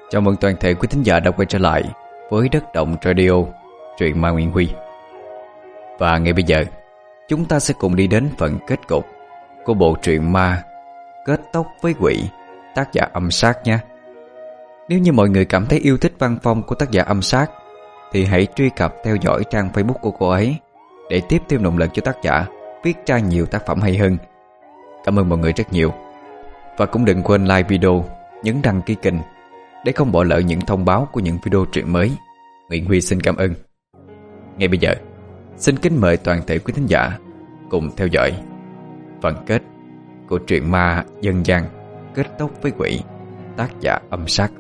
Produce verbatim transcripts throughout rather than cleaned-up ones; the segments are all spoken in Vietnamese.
Chào mừng toàn thể quý thính giả đã quay trở lại với Đất Động Radio, truyện ma Nguyễn Huy. Và ngay bây giờ, chúng ta sẽ cùng đi đến phần kết cục của bộ truyện ma Kết Tóc với Quỷ, tác giả Âm Sát nhé. Nếu như mọi người cảm thấy yêu thích văn phong của tác giả Âm Sát thì hãy truy cập theo dõi trang Facebook của cô ấy để tiếp thêm động lực cho tác giả viết ra nhiều tác phẩm hay hơn. Cảm ơn mọi người rất nhiều. Và cũng đừng quên like video, nhấn đăng ký kênh để không bỏ lỡ những thông báo của những video truyện mới. Nguyễn Huy xin cảm ơn. Ngay bây giờ, xin kính mời toàn thể quý thính giả cùng theo dõi phần kết của truyện ma dân gian Kết Tóc với Quỷ, tác giả Âm Sát.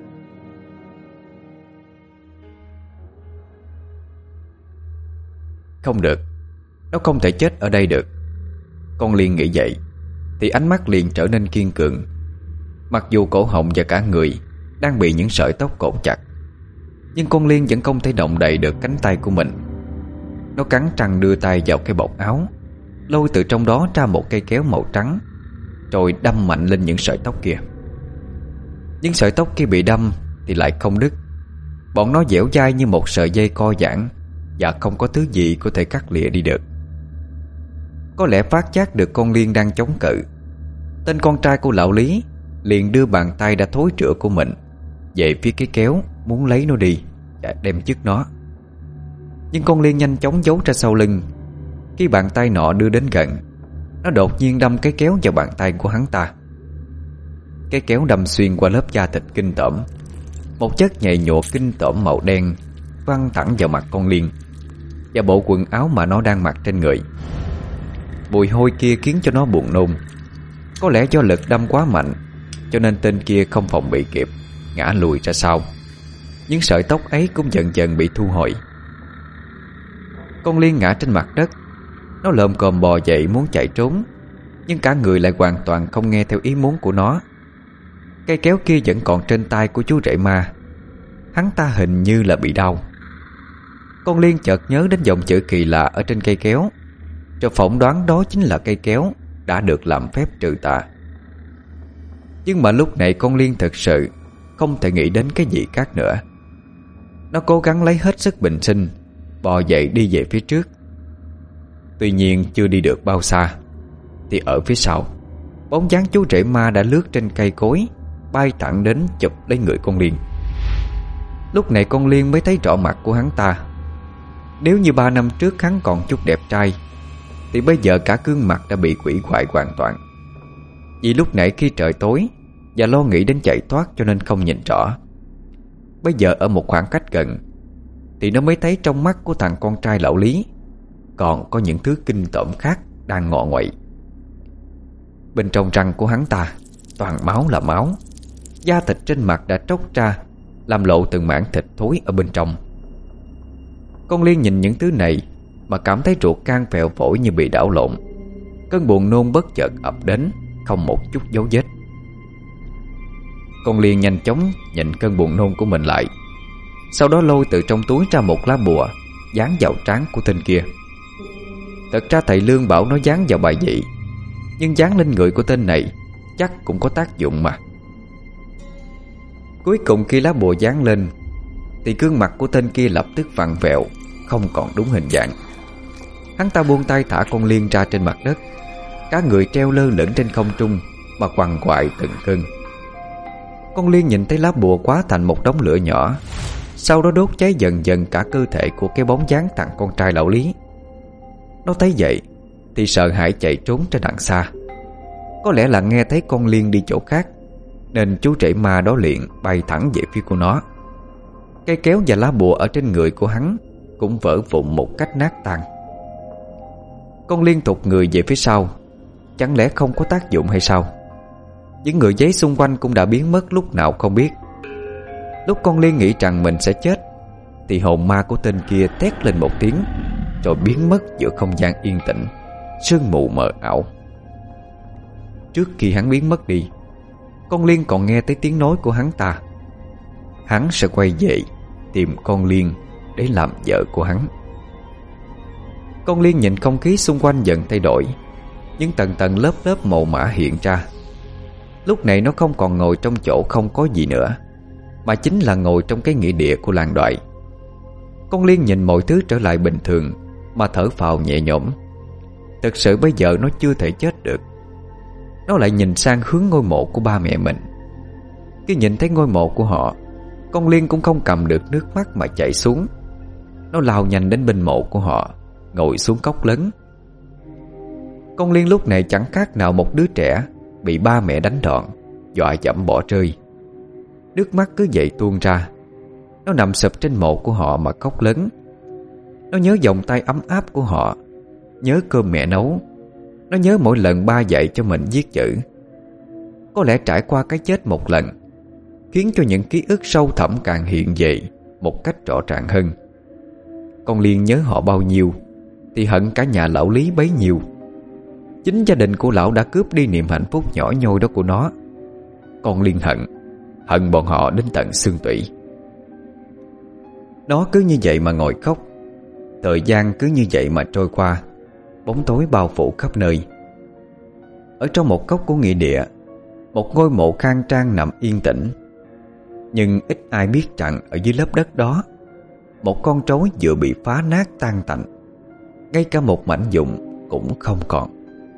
Không được, nó không thể chết ở đây được. Con Liên nghĩ vậy thì ánh mắt liền trở nên kiên cường. Mặc dù cổ họng và cả người đang bị những sợi tóc cột chặt, nhưng con Liên vẫn không thể động đậy được cánh tay của mình. Nó cắn răng đưa tay vào cái bọc áo, lôi từ trong đó ra một cây kéo màu trắng, rồi đâm mạnh lên những sợi tóc kia. Những sợi tóc kia bị đâm thì lại không đứt. Bọn nó dẻo dai như một sợi dây co giãn, và không có thứ gì có thể cắt lìa đi được. Có lẽ phát giác được con Liên đang chống cự, tên con trai của lão Lý liền đưa bàn tay đã thối rữa của mình về phía cái kéo, muốn lấy nó đi và đem chứt nó. Nhưng con Liên nhanh chóng giấu ra sau lưng. Khi bàn tay nọ đưa đến gần, nó đột nhiên đâm cái kéo vào bàn tay của hắn ta. Cái kéo đâm xuyên qua lớp da thịt kinh tởm. Một chất nhầy nhụa kinh tởm màu đen văng thẳng vào mặt con Liên và bộ quần áo mà nó đang mặc trên người. Mùi hôi kia khiến cho nó buồn nôn. Có lẽ do lực đâm quá mạnh, cho nên tên kia không phòng bị kịp, ngã lùi ra sau. Những sợi tóc ấy cũng dần dần bị thu hồi. Con Liên ngã trên mặt đất. Nó lồm cồm bò dậy muốn chạy trốn, nhưng cả người lại hoàn toàn không nghe theo ý muốn của nó. Cây kéo kia vẫn còn trên tay của chú rể ma. Hắn ta hình như là bị đau. Con Liên chợt nhớ đến dòng chữ kỳ lạ ở trên cây kéo, rồi phỏng đoán đó chính là cây kéo đã được làm phép trừ tà. Nhưng mà lúc này con Liên thực sự không thể nghĩ đến cái gì khác nữa. Nó cố gắng lấy hết sức bình sinh, bò dậy đi về phía trước. Tuy nhiên chưa đi được bao xa thì ở phía sau, bóng dáng chú rể ma đã lướt trên cây cối, bay thẳng đến chụp lấy người con Liên. Lúc này con Liên mới thấy rõ mặt của hắn ta. Nếu như ba năm trước hắn còn chút đẹp trai, thì bây giờ cả gương mặt đã bị quỷ hoại hoàn toàn. Vì lúc nãy khi trời tối và lo nghĩ đến chạy thoát cho nên không nhìn rõ. Bây giờ ở một khoảng cách gần thì nó mới thấy trong mắt của thằng con trai lão Lý còn có những thứ kinh tởm khác đang ngọ nguậy. Bên trong răng của hắn ta toàn máu là máu. Da thịt trên mặt đã tróc ra, làm lộ từng mảng thịt thối ở bên trong. Con Liên nhìn những thứ này mà cảm thấy ruột gan phèo phổi như bị đảo lộn. Cơn buồn nôn bất chợt ập đến, không một chút dấu vết. Con Liên nhanh chóng nhịn cơn buồn nôn của mình lại, sau đó lôi từ trong túi ra một lá bùa dán vào trán của tên kia. Thật ra thầy Lương bảo nó dán vào bài vị, nhưng dán lên người của tên này chắc cũng có tác dụng mà. Cuối cùng khi lá bùa dán lên thì gương mặt của tên kia lập tức vặn vẹo, không còn đúng hình dạng. Hắn ta buông tay thả con Liên ra trên mặt đất. Cả người treo lơ lửng trên không trung mà quằn quại từng cơn. Con Liên nhìn thấy lá bùa hóa thành một đống lửa nhỏ, sau đó đốt cháy dần dần cả cơ thể của cái bóng dáng thằng con trai lão Lý. Nó thấy vậy thì sợ hãi chạy trốn ra đằng xa. Có lẽ là nghe thấy con Liên đi chỗ khác, nên chú rể ma đó liền bay thẳng về phía của nó. Cây kéo và lá bùa ở trên người của hắn cũng vỡ vụn một cách nát tan. Con Liên thụt người về phía sau. Chẳng lẽ không có tác dụng hay sao? Những người giấy xung quanh cũng đã biến mất lúc nào không biết. Lúc con Liên nghĩ rằng mình sẽ chết thì hồn ma của tên kia thét lên một tiếng, rồi biến mất giữa không gian yên tĩnh, sương mù mờ ảo. Trước khi hắn biến mất đi, con Liên còn nghe thấy tiếng nói của hắn ta. Hắn sẽ quay về tìm con Liên để làm vợ của hắn. Con Liên nhìn không khí xung quanh dần thay đổi, những tầng tầng lớp lớp màu mã hiện ra. Lúc này nó không còn ngồi trong chỗ không có gì nữa, mà chính là ngồi trong cái nghĩa địa của làng Đoại. Con Liên nhìn mọi thứ trở lại bình thường mà thở phào nhẹ nhõm. Thực sự bây giờ nó chưa thể chết được. Nó lại nhìn sang hướng ngôi mộ của ba mẹ mình. Khi nhìn thấy ngôi mộ của họ, con Liên cũng không cầm được nước mắt mà chảy xuống. Nó lao nhanh đến bên mộ của họ, ngồi xuống khóc lớn. Con Liên lúc này chẳng khác nào một đứa trẻ bị ba mẹ đánh đòn, dọa dẫm bỏ rơi. Nước mắt cứ vậy tuôn ra. Nó nằm sụp trên mộ của họ mà khóc lớn. Nó nhớ vòng tay ấm áp của họ, nhớ cơm mẹ nấu. Nó nhớ mỗi lần ba dạy cho mình viết chữ. Có lẽ trải qua cái chết một lần khiến cho những ký ức sâu thẳm càng hiện về một cách rõ ràng hơn. Con Liên nhớ họ bao nhiêu thì hận cả nhà lão Lý bấy nhiêu. Chính gia đình của lão đã cướp đi niềm hạnh phúc nhỏ nhoi đó của nó. Con Liên hận, hận bọn họ đến tận xương tủy. Nó cứ như vậy mà ngồi khóc. Thời gian cứ như vậy mà trôi qua. Bóng tối bao phủ khắp nơi. Ở trong một góc của nghĩa địa, một ngôi mộ khang trang nằm yên tĩnh. Nhưng ít ai biết rằng ở dưới lớp đất đó, một con trối vừa bị phá nát tan tành. Ngay cả một mảnh vụn cũng không còn.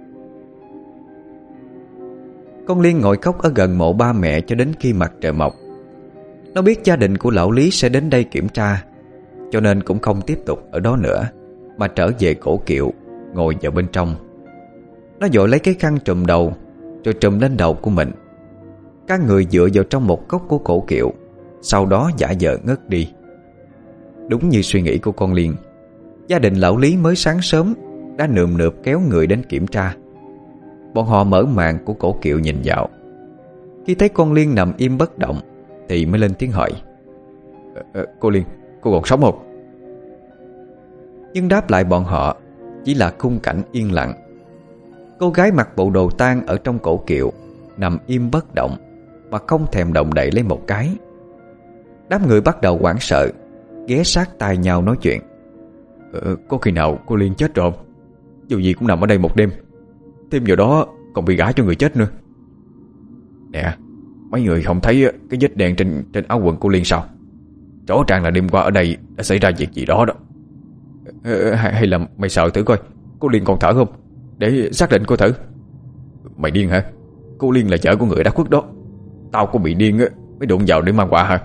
Con Liên ngồi khóc ở gần mộ ba mẹ cho đến khi mặt trời mọc. Nó biết gia đình của lão Lý sẽ đến đây kiểm tra, cho nên cũng không tiếp tục ở đó nữa, mà trở về cổ kiệu, ngồi vào bên trong. Nó vội lấy cái khăn trùm đầu, rồi trùm lên đầu của mình. Các người dựa vào trong một góc của cổ kiệu, sau đó giả vờ ngất đi. Đúng như suy nghĩ của con Liên, gia đình lão Lý mới sáng sớm đã nườm nượp kéo người đến kiểm tra. Bọn họ mở màn của cổ kiệu nhìn vào. Khi thấy con Liên nằm im bất động thì mới lên tiếng hỏi: ờ, Cô Liên, cô còn sống không? Nhưng đáp lại bọn họ chỉ là khung cảnh yên lặng. Cô gái mặc bộ đồ tang ở trong cổ kiệu nằm im bất động mà không thèm động đậy lấy một cái. Đám người bắt đầu hoảng sợ, ghé sát tai nhau nói chuyện. ờ, Có khi nào cô Liên chết rồi không? Dù gì cũng nằm ở đây một đêm, thêm vào đó còn bị gả cho người chết nữa. Nè, mấy người không thấy cái vết đen trên trên áo quần cô Liên sao? Rõ ràng là đêm qua ở đây đã xảy ra việc gì đó đó. ờ, hay, hay là mày sợ thử coi cô Liên còn thở không, để xác định coi thử. Mày điên hả? Cô Liên là vợ của người đã khuất đó. Tao có bị điên mới đụng vào để mang quả hả?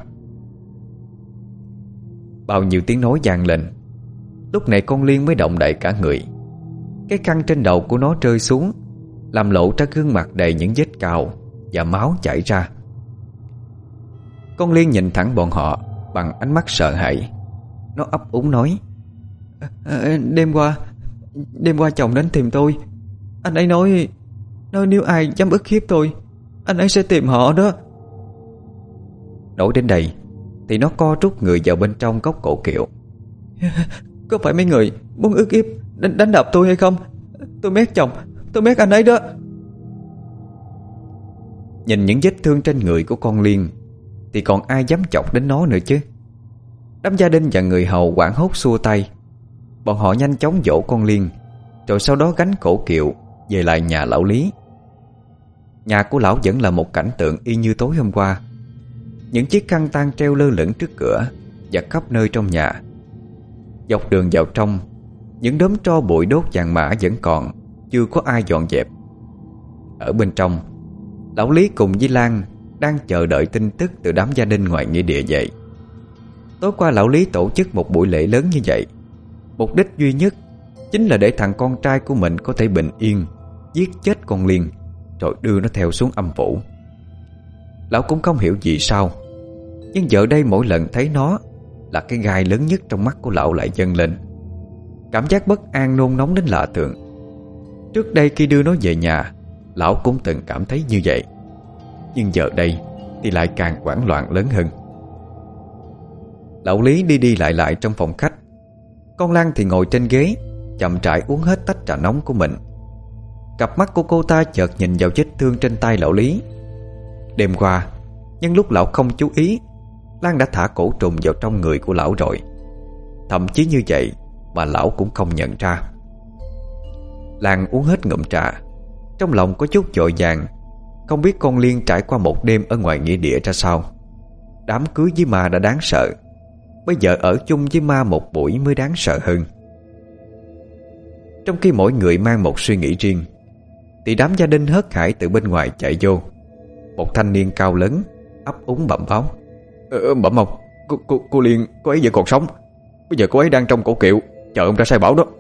Bao nhiêu tiếng nói vang lên. Lúc này con Liên mới động đậy cả người. Cái khăn trên đầu của nó rơi xuống, làm lộ ra gương mặt đầy những vết cào và máu chảy ra. Con Liên nhìn thẳng bọn họ bằng ánh mắt sợ hãi. Nó ấp úng nói: à, Đêm qua Đêm qua chồng đến tìm tôi. Anh ấy nói Nói nếu ai dám ức hiếp tôi, anh ấy sẽ tìm họ đó. Nói đến đây thì nó co rút người vào bên trong góc cổ kiệu. Có phải mấy người muốn ức hiếp đánh, đánh đập tôi hay không? Tôi mét chồng, tôi mét anh ấy đó. Nhìn những vết thương trên người của con Liên thì còn ai dám chọc đến nó nữa chứ. Đám gia đình và người hầu hoảng hốt xua tay. Bọn họ nhanh chóng dỗ con Liên, rồi sau đó gánh cổ kiệu về lại nhà lão Lý. Nhà của lão vẫn là một cảnh tượng y như tối hôm qua. Những chiếc khăn tang treo lơ lửng trước cửa và khắp nơi trong nhà. Dọc đường vào trong, những đốm tro bụi đốt vàng mã vẫn còn, chưa có ai dọn dẹp. Ở bên trong, lão Lý cùng với Lan đang chờ đợi tin tức từ đám gia đình ngoài nghĩa địa vậy. Tối qua lão Lý tổ chức một buổi lễ lớn như vậy. Mục đích duy nhất chính là để thằng con trai của mình có thể bình yên giết chết con Liên, rồi đưa nó theo xuống âm phủ. Lão cũng không hiểu vì sao, nhưng giờ đây mỗi lần thấy nó là cái gai lớn nhất trong mắt của lão lại dâng lên. Cảm giác bất an nôn nóng đến lạ thường. Trước đây khi đưa nó về nhà, lão cũng từng cảm thấy như vậy, nhưng giờ đây thì lại càng hoảng loạn lớn hơn. Lão Lý đi đi lại lại trong phòng khách. Con Lan thì ngồi trên ghế, chậm rãi uống hết tách trà nóng của mình. Cặp mắt của cô ta chợt nhìn vào vết thương trên tay lão Lý. Đêm qua, nhân lúc lão không chú ý, Lan đã thả cổ trùng vào trong người của lão rồi. Thậm chí như vậy mà lão cũng không nhận ra. Lan uống hết ngụm trà, trong lòng có chút vội vàng, không biết con Liên trải qua một đêm ở ngoài nghĩa địa ra sao. đám cưới với ma đã đáng sợ, bây giờ ở chung với ma một buổi mới đáng sợ hơn. Trong khi mỗi người mang một suy nghĩ riêng, thì đám gia đình hớt hải từ bên ngoài chạy vô. Một thanh niên cao lớn ấp úng bẩm báo: ờ, Bẩm ông, cô, cô, cô Liên, cô ấy vẫn còn sống. Bây giờ cô ấy đang trong cổ kiệu, chờ ông ra sai bảo đó.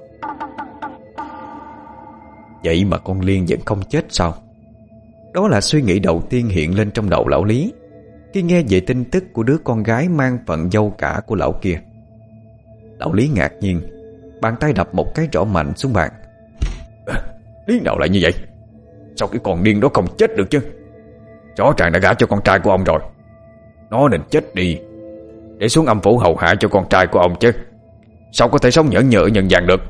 Vậy mà con Liên vẫn không chết sao? Đó là suy nghĩ đầu tiên hiện lên trong đầu lão Lý khi nghe về tin tức của đứa con gái mang phận dâu cả của lão kia. Lão Lý ngạc nhiên, bàn tay đập một cái rõ mạnh xuống bàn. Lý nào lại như vậy? Sao cái con điên đó không chết được chứ? Rõ ràng đã gả cho con trai của ông rồi. Nó nên chết đi, để xuống âm phủ hầu hạ cho con trai của ông chứ. Sao có thể sống nhẫn nhơ ở nhân gian được?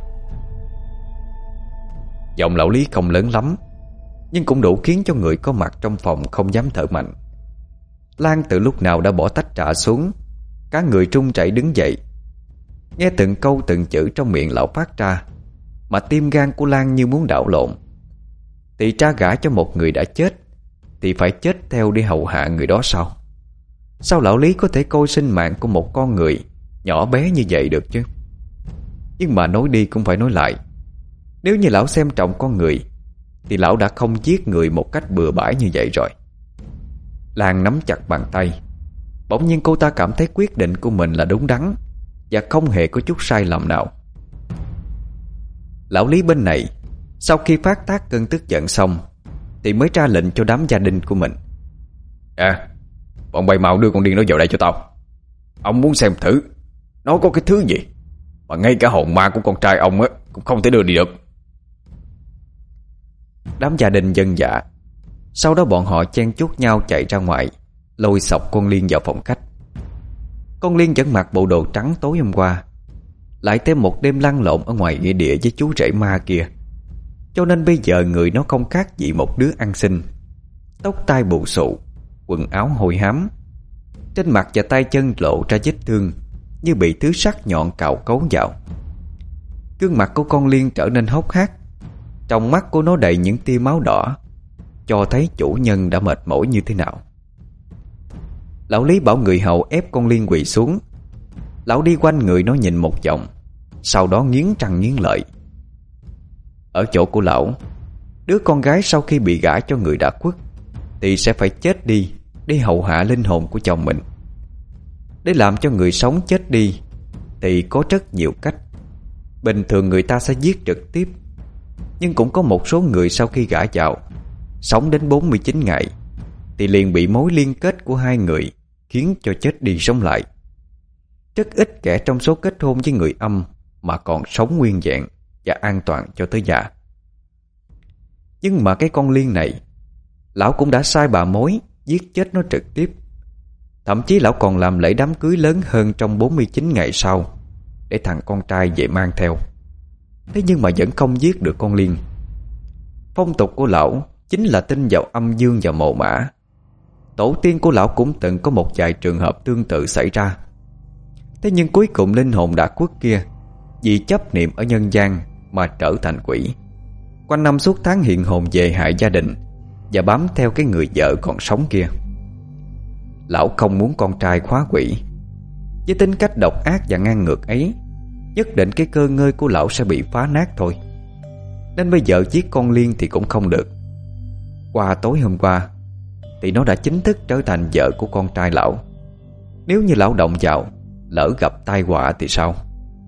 Giọng lão Lý không lớn lắm, nhưng cũng đủ khiến cho người có mặt trong phòng không dám thở mạnh. Lan từ lúc nào đã bỏ tách trà xuống, cả người trung chảy đứng dậy. Nghe từng câu từng chữ trong miệng lão phát ra, mà tim gan của Lan như muốn đảo lộn. Thì tra gả cho một người đã chết, thì phải chết theo để hầu hạ người đó sao? Sao lão Lý có thể coi sinh mạng của một con người nhỏ bé như vậy được chứ? Nhưng mà nói đi cũng phải nói lại, nếu như lão xem trọng con người, thì lão đã không giết người một cách bừa bãi như vậy rồi. Lan nắm chặt bàn tay. Bỗng nhiên cô ta cảm thấy quyết định của mình là đúng đắn, và không hề có chút sai lầm nào. Lão Lý bên này, sau khi phát tác cơn tức giận xong, thì mới ra lệnh cho đám gia đình của mình: À, bọn bay mau đưa con điên nó vào đây cho tao. Ông muốn xem thử nó có cái thứ gì mà ngay cả hồn ma của con trai ông á cũng không thể đưa đi được. Đám gia đình vâng dạ. Sau đó bọn họ chen chúc nhau chạy ra ngoài, lôi xộc con Liên vào phòng khách. Con Liên vẫn mặc bộ đồ trắng tối hôm qua, lại thêm một đêm lăn lộn ở ngoài nghĩa địa với chú rể ma kia, cho nên bây giờ người nó không khác gì một đứa ăn xin. Tóc tai bù xù, quần áo hôi hám, trên mặt và tay chân lộ ra vết thương như bị thứ sắc nhọn cào cấu vào. Gương mặt của con Liên trở nên hốc hác, trong mắt của nó đầy những tia máu đỏ, cho thấy chủ nhân đã mệt mỏi như thế nào. Lão Lý bảo người hầu ép con Liên quỳ xuống. Lão đi quanh người nó nhìn một vòng, sau đó nghiến răng nghiến lợi. Ở chỗ của lão, đứa con gái sau khi bị gả cho người đã khuất thì sẽ phải chết đi để hầu hạ linh hồn của chồng mình. Để làm cho người sống chết đi thì có rất nhiều cách. Bình thường người ta sẽ giết trực tiếp, nhưng cũng có một số người sau khi gả vào, sống đến bốn mươi chín ngày thì liền bị mối liên kết của hai người khiến cho chết đi sống lại. Rất ít kẻ trong số kết hôn với người âm mà còn sống nguyên vẹn và an toàn cho tới già. Nhưng mà cái con Liên này, lão cũng đã sai bà mối giết chết nó trực tiếp. Thậm chí lão còn làm lễ đám cưới lớn hơn trong bốn mươi chín ngày sau, để thằng con trai về mang theo. Thế nhưng mà vẫn không giết được con Liên. Phong tục của lão chính là tin vào âm dương và mồ mả. Tổ tiên của lão cũng từng có một vài trường hợp tương tự xảy ra. Thế nhưng cuối cùng linh hồn đã khuất kia, vì chấp niệm ở nhân gian mà trở thành quỷ, quanh năm suốt tháng hiện hồn về hại gia đình và bám theo cái người vợ còn sống kia. Lão không muốn con trai khóa quỷ. Với tính cách độc ác và ngang ngược ấy, nhất định cái cơ ngơi của lão sẽ bị phá nát thôi. Nên bây giờ giết con Liên thì cũng không được. Qua tối hôm qua thì nó đã chính thức trở thành vợ của con trai lão. Nếu như lão động vào, lỡ gặp tai họa thì sao?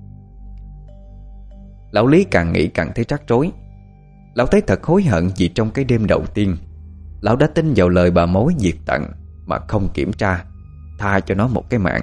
Lão Lý càng nghĩ càng thấy rắc rối. Lão thấy thật hối hận vì trong cái đêm đầu tiên, lão đã tin vào lời bà mối diệt tận mà không kiểm tra, tha cho nó một cái mạng.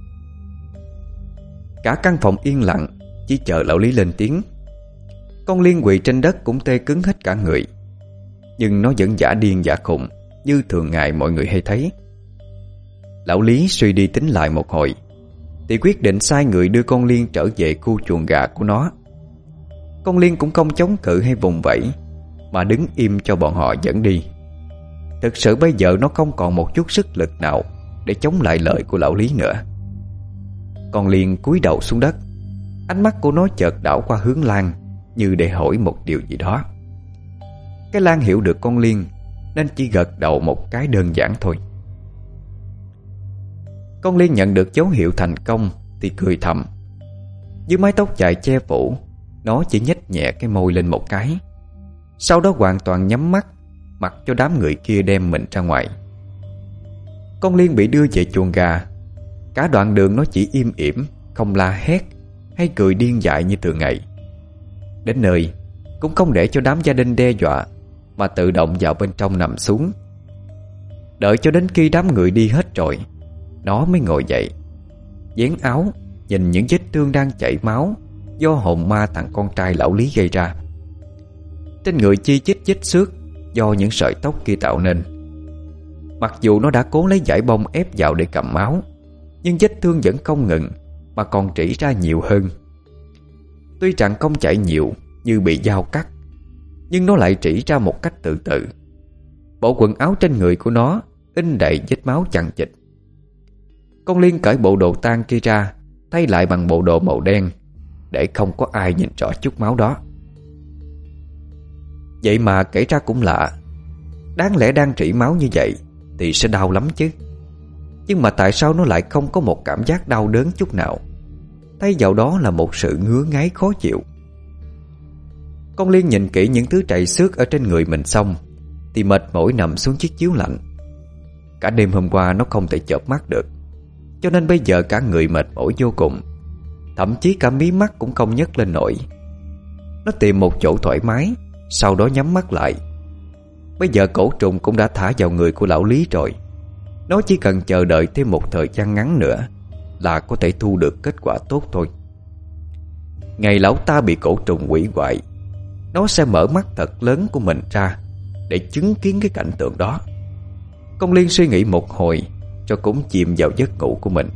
Cả căn phòng yên lặng, chỉ chờ lão Lý lên tiếng. Con Liên quỳ trên đất cũng tê cứng hết cả người, nhưng nó vẫn giả điên giả khùng như thường ngày mọi người hay thấy. Lão Lý suy đi tính lại một hồi thì quyết định sai người đưa con Liên trở về khu chuồng gà của nó. Con Liên cũng không chống cự hay vùng vẫy, mà đứng im cho bọn họ dẫn đi. Thực sự bây giờ nó không còn một chút sức lực nào để chống lại lời của lão Lý nữa. Con Liên cúi đầu xuống đất, ánh mắt của nó chợt đảo qua hướng Lan, như để hỏi một điều gì đó. Cái Lan hiểu được con Liên nên chỉ gật đầu một cái đơn giản thôi. Con Liên nhận được dấu hiệu thành công thì cười thầm. Dưới mái tóc dài che phủ, nó chỉ nhếch nhẹ cái môi lên một cái, sau đó hoàn toàn nhắm mắt, mặc cho đám người kia đem mình ra ngoài. Con Liên bị đưa về chuồng gà. Cả đoạn đường nó chỉ im ỉm, không la hét hay cười điên dại như thường ngày. Đến nơi cũng không để cho đám gia đình đe dọa, mà tự động vào bên trong nằm xuống. Đợi cho đến khi đám người đi hết rồi, nó mới ngồi dậy, vén áo nhìn những vết thương đang chảy máu do hồn ma thằng con trai lão Lý gây ra. Trên người chi chít vết xước do những sợi tóc kia tạo nên. Mặc dù nó đã cố lấy dải bông ép vào để cầm máu, nhưng vết thương vẫn không ngừng, mà còn trĩ ra nhiều hơn. Tuy rằng không chảy nhiều như bị dao cắt, nhưng nó lại trĩ ra một cách từ từ. Bộ quần áo trên người của nó in đầy vết máu chằng chịt. Con Liên cởi bộ đồ tang kia ra, thay lại bằng bộ đồ màu đen, để không có ai nhìn rõ chút máu đó. Vậy mà kể ra cũng lạ, đáng lẽ đang trĩ máu như vậy thì sẽ đau lắm chứ. Nhưng mà tại sao nó lại không có một cảm giác đau đớn chút nào? Thay vào đó là một sự ngứa ngáy khó chịu. Con Liên nhìn kỹ những thứ trầy xước ở trên người mình xong thì mệt mỏi nằm xuống chiếc chiếu lạnh. Cả đêm hôm qua nó không thể chợp mắt được, cho nên bây giờ cả người mệt mỏi vô cùng. Thậm chí cả mí mắt cũng không nhấc lên nổi. Nó tìm một chỗ thoải mái, sau đó nhắm mắt lại. Bây giờ cổ trùng cũng đã thả vào người của lão Lý rồi. Nó chỉ cần chờ đợi thêm một thời gian ngắn nữa là có thể thu được kết quả tốt thôi. Ngày lão ta bị cổ trùng quỷ hoại, nó sẽ mở mắt thật lớn của mình ra để chứng kiến cái cảnh tượng đó. Con Liên suy nghĩ một hồi cho cũng chìm vào giấc ngủ của mình.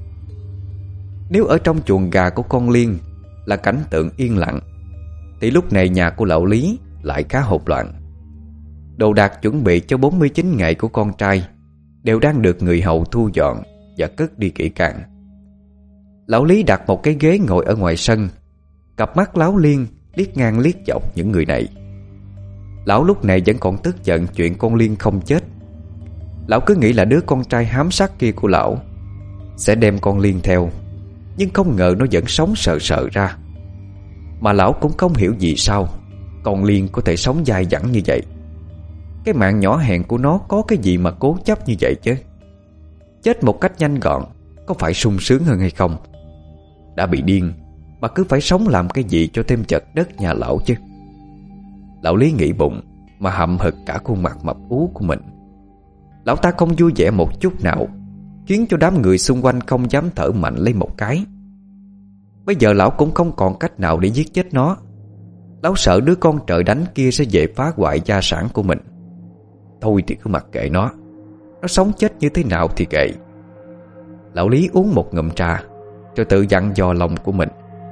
Nếu ở trong chuồng gà của con Liên là cảnh tượng yên lặng, thì lúc này nhà của lão Lý lại khá hỗn loạn. Đồ đạc chuẩn bị cho bốn mươi chín ngày của con trai đều đang được người hầu thu dọn và cất đi kỹ càng. Lão Lý đặt một cái ghế ngồi ở ngoài sân, cặp mắt láo liên liếc ngang liếc dọc những người này. Lão lúc này vẫn còn tức giận chuyện con Liên không chết. Lão cứ nghĩ là đứa con trai hám sắc kia của lão sẽ đem con Liên theo, nhưng không ngờ nó vẫn sống sợ sợ ra. Mà lão cũng không hiểu vì sao con Liên có thể sống dai dẳng như vậy. Cái mạng nhỏ hèn của nó có cái gì mà cố chấp như vậy chứ? Chết một cách nhanh gọn có phải sung sướng hơn hay không? Đã bị điên mà cứ phải sống làm cái gì cho thêm chật đất nhà lão chứ? Lão Lý nghĩ bụng mà hậm hực cả khuôn mặt mập ú của mình. Lão ta không vui vẻ một chút nào, khiến cho đám người xung quanh không dám thở mạnh lấy một cái. Bây giờ lão cũng không còn cách nào để giết chết nó. Lão sợ đứa con trời đánh kia sẽ về phá hoại gia sản của mình. Thôi thì cứ mặc kệ nó, nó sống chết như thế nào thì kệ. Lão Lý uống một ngụm trà rồi tự dặn dò lòng của mình.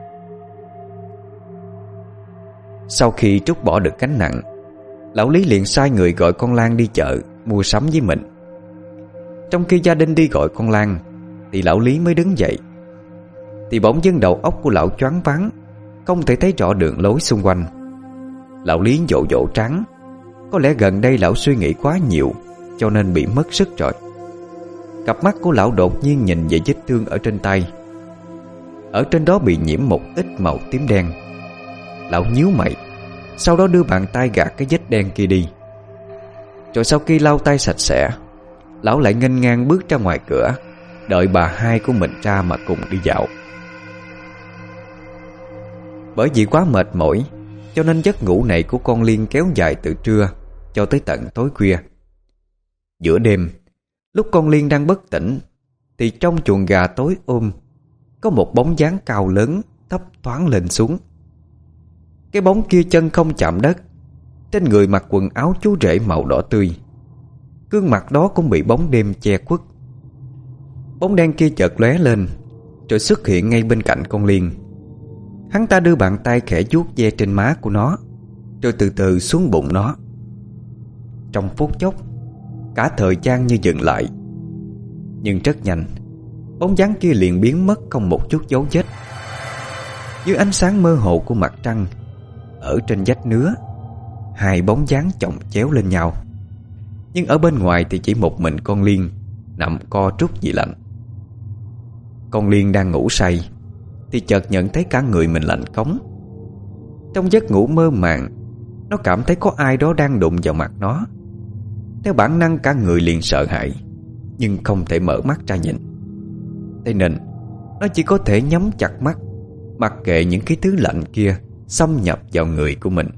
Sau khi trút bỏ được gánh nặng, lão Lý liền sai người gọi con Lan đi chợ mua sắm với mình. Trong khi gia đình đi gọi con Lan thì lão Lý mới đứng dậy. Thì bỗng dưng đầu óc của lão choáng váng, không thể thấy rõ đường lối xung quanh. Lão Lý vỗ vỗ trán. Có lẽ gần đây lão suy nghĩ quá nhiều, cho nên bị mất sức rồi. Cặp mắt của lão đột nhiên nhìn về vết thương ở trên tay. Ở trên đó bị nhiễm một ít màu tím đen. Lão nhíu mày, sau đó đưa bàn tay gạt cái vết đen kia đi. Rồi sau khi lau tay sạch sẽ, lão lại nghênh ngang bước ra ngoài cửa, đợi bà hai của mình ra mà cùng đi dạo. Bởi vì quá mệt mỏi, cho nên giấc ngủ này của con Liên kéo dài từ trưa cho tới tận tối khuya. Giữa đêm, lúc con Liên đang bất tỉnh, thì trong chuồng gà tối ôm có một bóng dáng cao lớn thấp thoáng lên xuống. Cái bóng kia chân không chạm đất, trên người mặc quần áo chú rể màu đỏ tươi. Gương mặt đó cũng bị bóng đêm che khuất. Bóng đen kia chợt lóe lên rồi xuất hiện ngay bên cạnh con Liên. Hắn ta đưa bàn tay khẽ vuốt ve trên má của nó, rồi từ từ xuống bụng nó. Trong phút chốc, cả thời gian như dừng lại. Nhưng rất nhanh, bóng dáng kia liền biến mất không một chút dấu vết. Dưới ánh sáng mơ hồ của mặt trăng, ở trên vách nứa, hai bóng dáng chồng chéo lên nhau. Nhưng ở bên ngoài thì chỉ một mình con Liên nằm co trút vì lạnh. Con Liên đang ngủ say thì chợt nhận thấy cả người mình lạnh cống. Trong giấc ngủ mơ màng, nó cảm thấy có ai đó đang đụng vào mặt nó. Theo bản năng cả người liền sợ hãi, nhưng không thể mở mắt ra nhìn. Thế nên nó chỉ có thể nhắm chặt mắt, mặc kệ những cái thứ lạnh kia xâm nhập vào người của mình.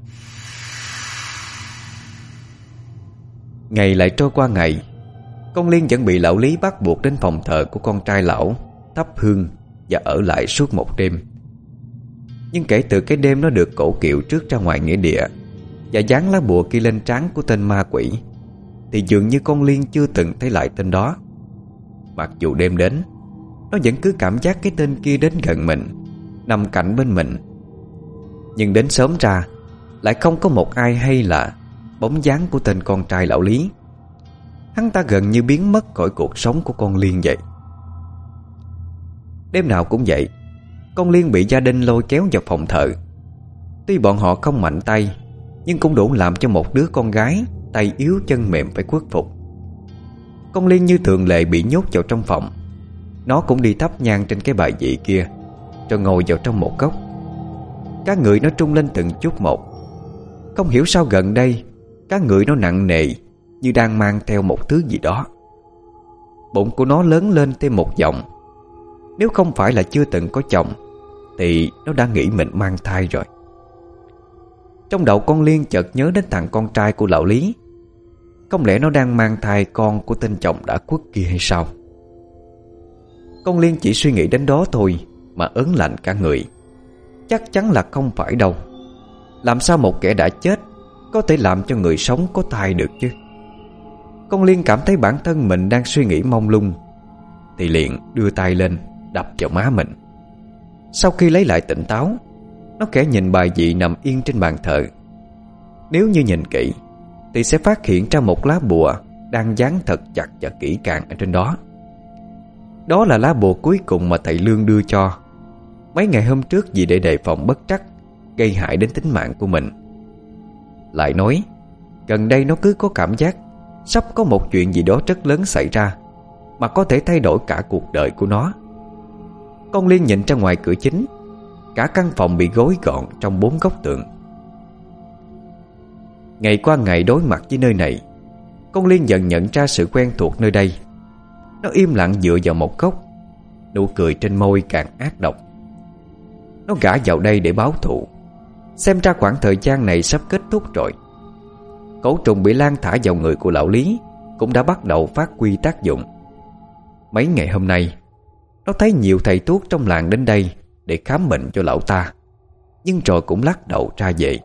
Ngày lại trôi qua ngày, con Liên vẫn bị lão Lý bắt buộc đến phòng thờ của con trai lão thắp hương và ở lại suốt một đêm. Nhưng kể từ cái đêm nó được cẩu kiệu trước ra ngoài nghĩa địa và dán lá bùa kia lên trán của tên ma quỷ, thì dường như con Liên chưa từng thấy lại tên đó. Mặc dù đêm đến, nó vẫn cứ cảm giác cái tên kia đến gần mình, nằm cạnh bên mình. Nhưng đến sớm ra lại không có một ai hay là bóng dáng của tên con trai lão Lý. Hắn ta gần như biến mất khỏi cuộc sống của con Liên vậy. Đêm nào cũng vậy, con Liên bị gia đình lôi kéo vào phòng thờ. Tuy bọn họ không mạnh tay, nhưng cũng đủ làm cho một đứa con gái tay yếu chân mềm phải khuất phục. Con Liên như thường lệ bị nhốt vào trong phòng. Nó cũng đi thắp nhang trên cái bài vị kia, rồi ngồi vào trong một góc. Cả người nó trung lên từng chút một. Không hiểu sao gần đây cả người nó nặng nề, như đang mang theo một thứ gì đó. Bụng của nó lớn lên thêm một vòng. Nếu không phải là chưa từng có chồng thì nó đã nghĩ mình mang thai rồi. Trong đầu con Liên chợt nhớ đến thằng con trai của lão Lý. Không lẽ nó đang mang thai con của tên chồng đã khuất kia hay sao? Con Liên chỉ suy nghĩ đến đó thôi mà ớn lạnh cả người. Chắc chắn là không phải đâu. Làm sao một kẻ đã chết có thể làm cho người sống có thai được chứ? Con Liên cảm thấy bản thân mình đang suy nghĩ mông lung, thì liền đưa tay lên đập vào má mình. Sau khi lấy lại tỉnh táo, nó khẽ nhìn bài vị nằm yên trên bàn thờ. Nếu như nhìn kỹ thì sẽ phát hiện ra một lá bùa đang dán thật chặt và kỹ càng ở trên đó. Đó là lá bùa cuối cùng mà thầy Lương đưa cho mấy ngày hôm trước, vì để đề phòng bất trắc gây hại đến tính mạng của mình. Lại nói, gần đây nó cứ có cảm giác sắp có một chuyện gì đó rất lớn xảy ra, mà có thể thay đổi cả cuộc đời của nó. Con Liên nhìn ra ngoài cửa chính. Cả căn phòng bị gói gọn trong bốn góc tường. Ngày qua ngày đối mặt với nơi này, con Liên dần nhận ra sự quen thuộc nơi đây. Nó im lặng dựa vào một góc, nụ cười trên môi càng ác độc. Nó gả vào đây để báo thù. Xem ra khoảng thời gian này sắp kết thúc rồi. Cẩu trùng bị lan thả vào người của lão Lý cũng đã bắt đầu phát huy tác dụng. Mấy ngày hôm nay, nó thấy nhiều thầy thuốc trong làng đến đây để khám bệnh cho lão ta, nhưng rồi cũng lắc đầu ra về.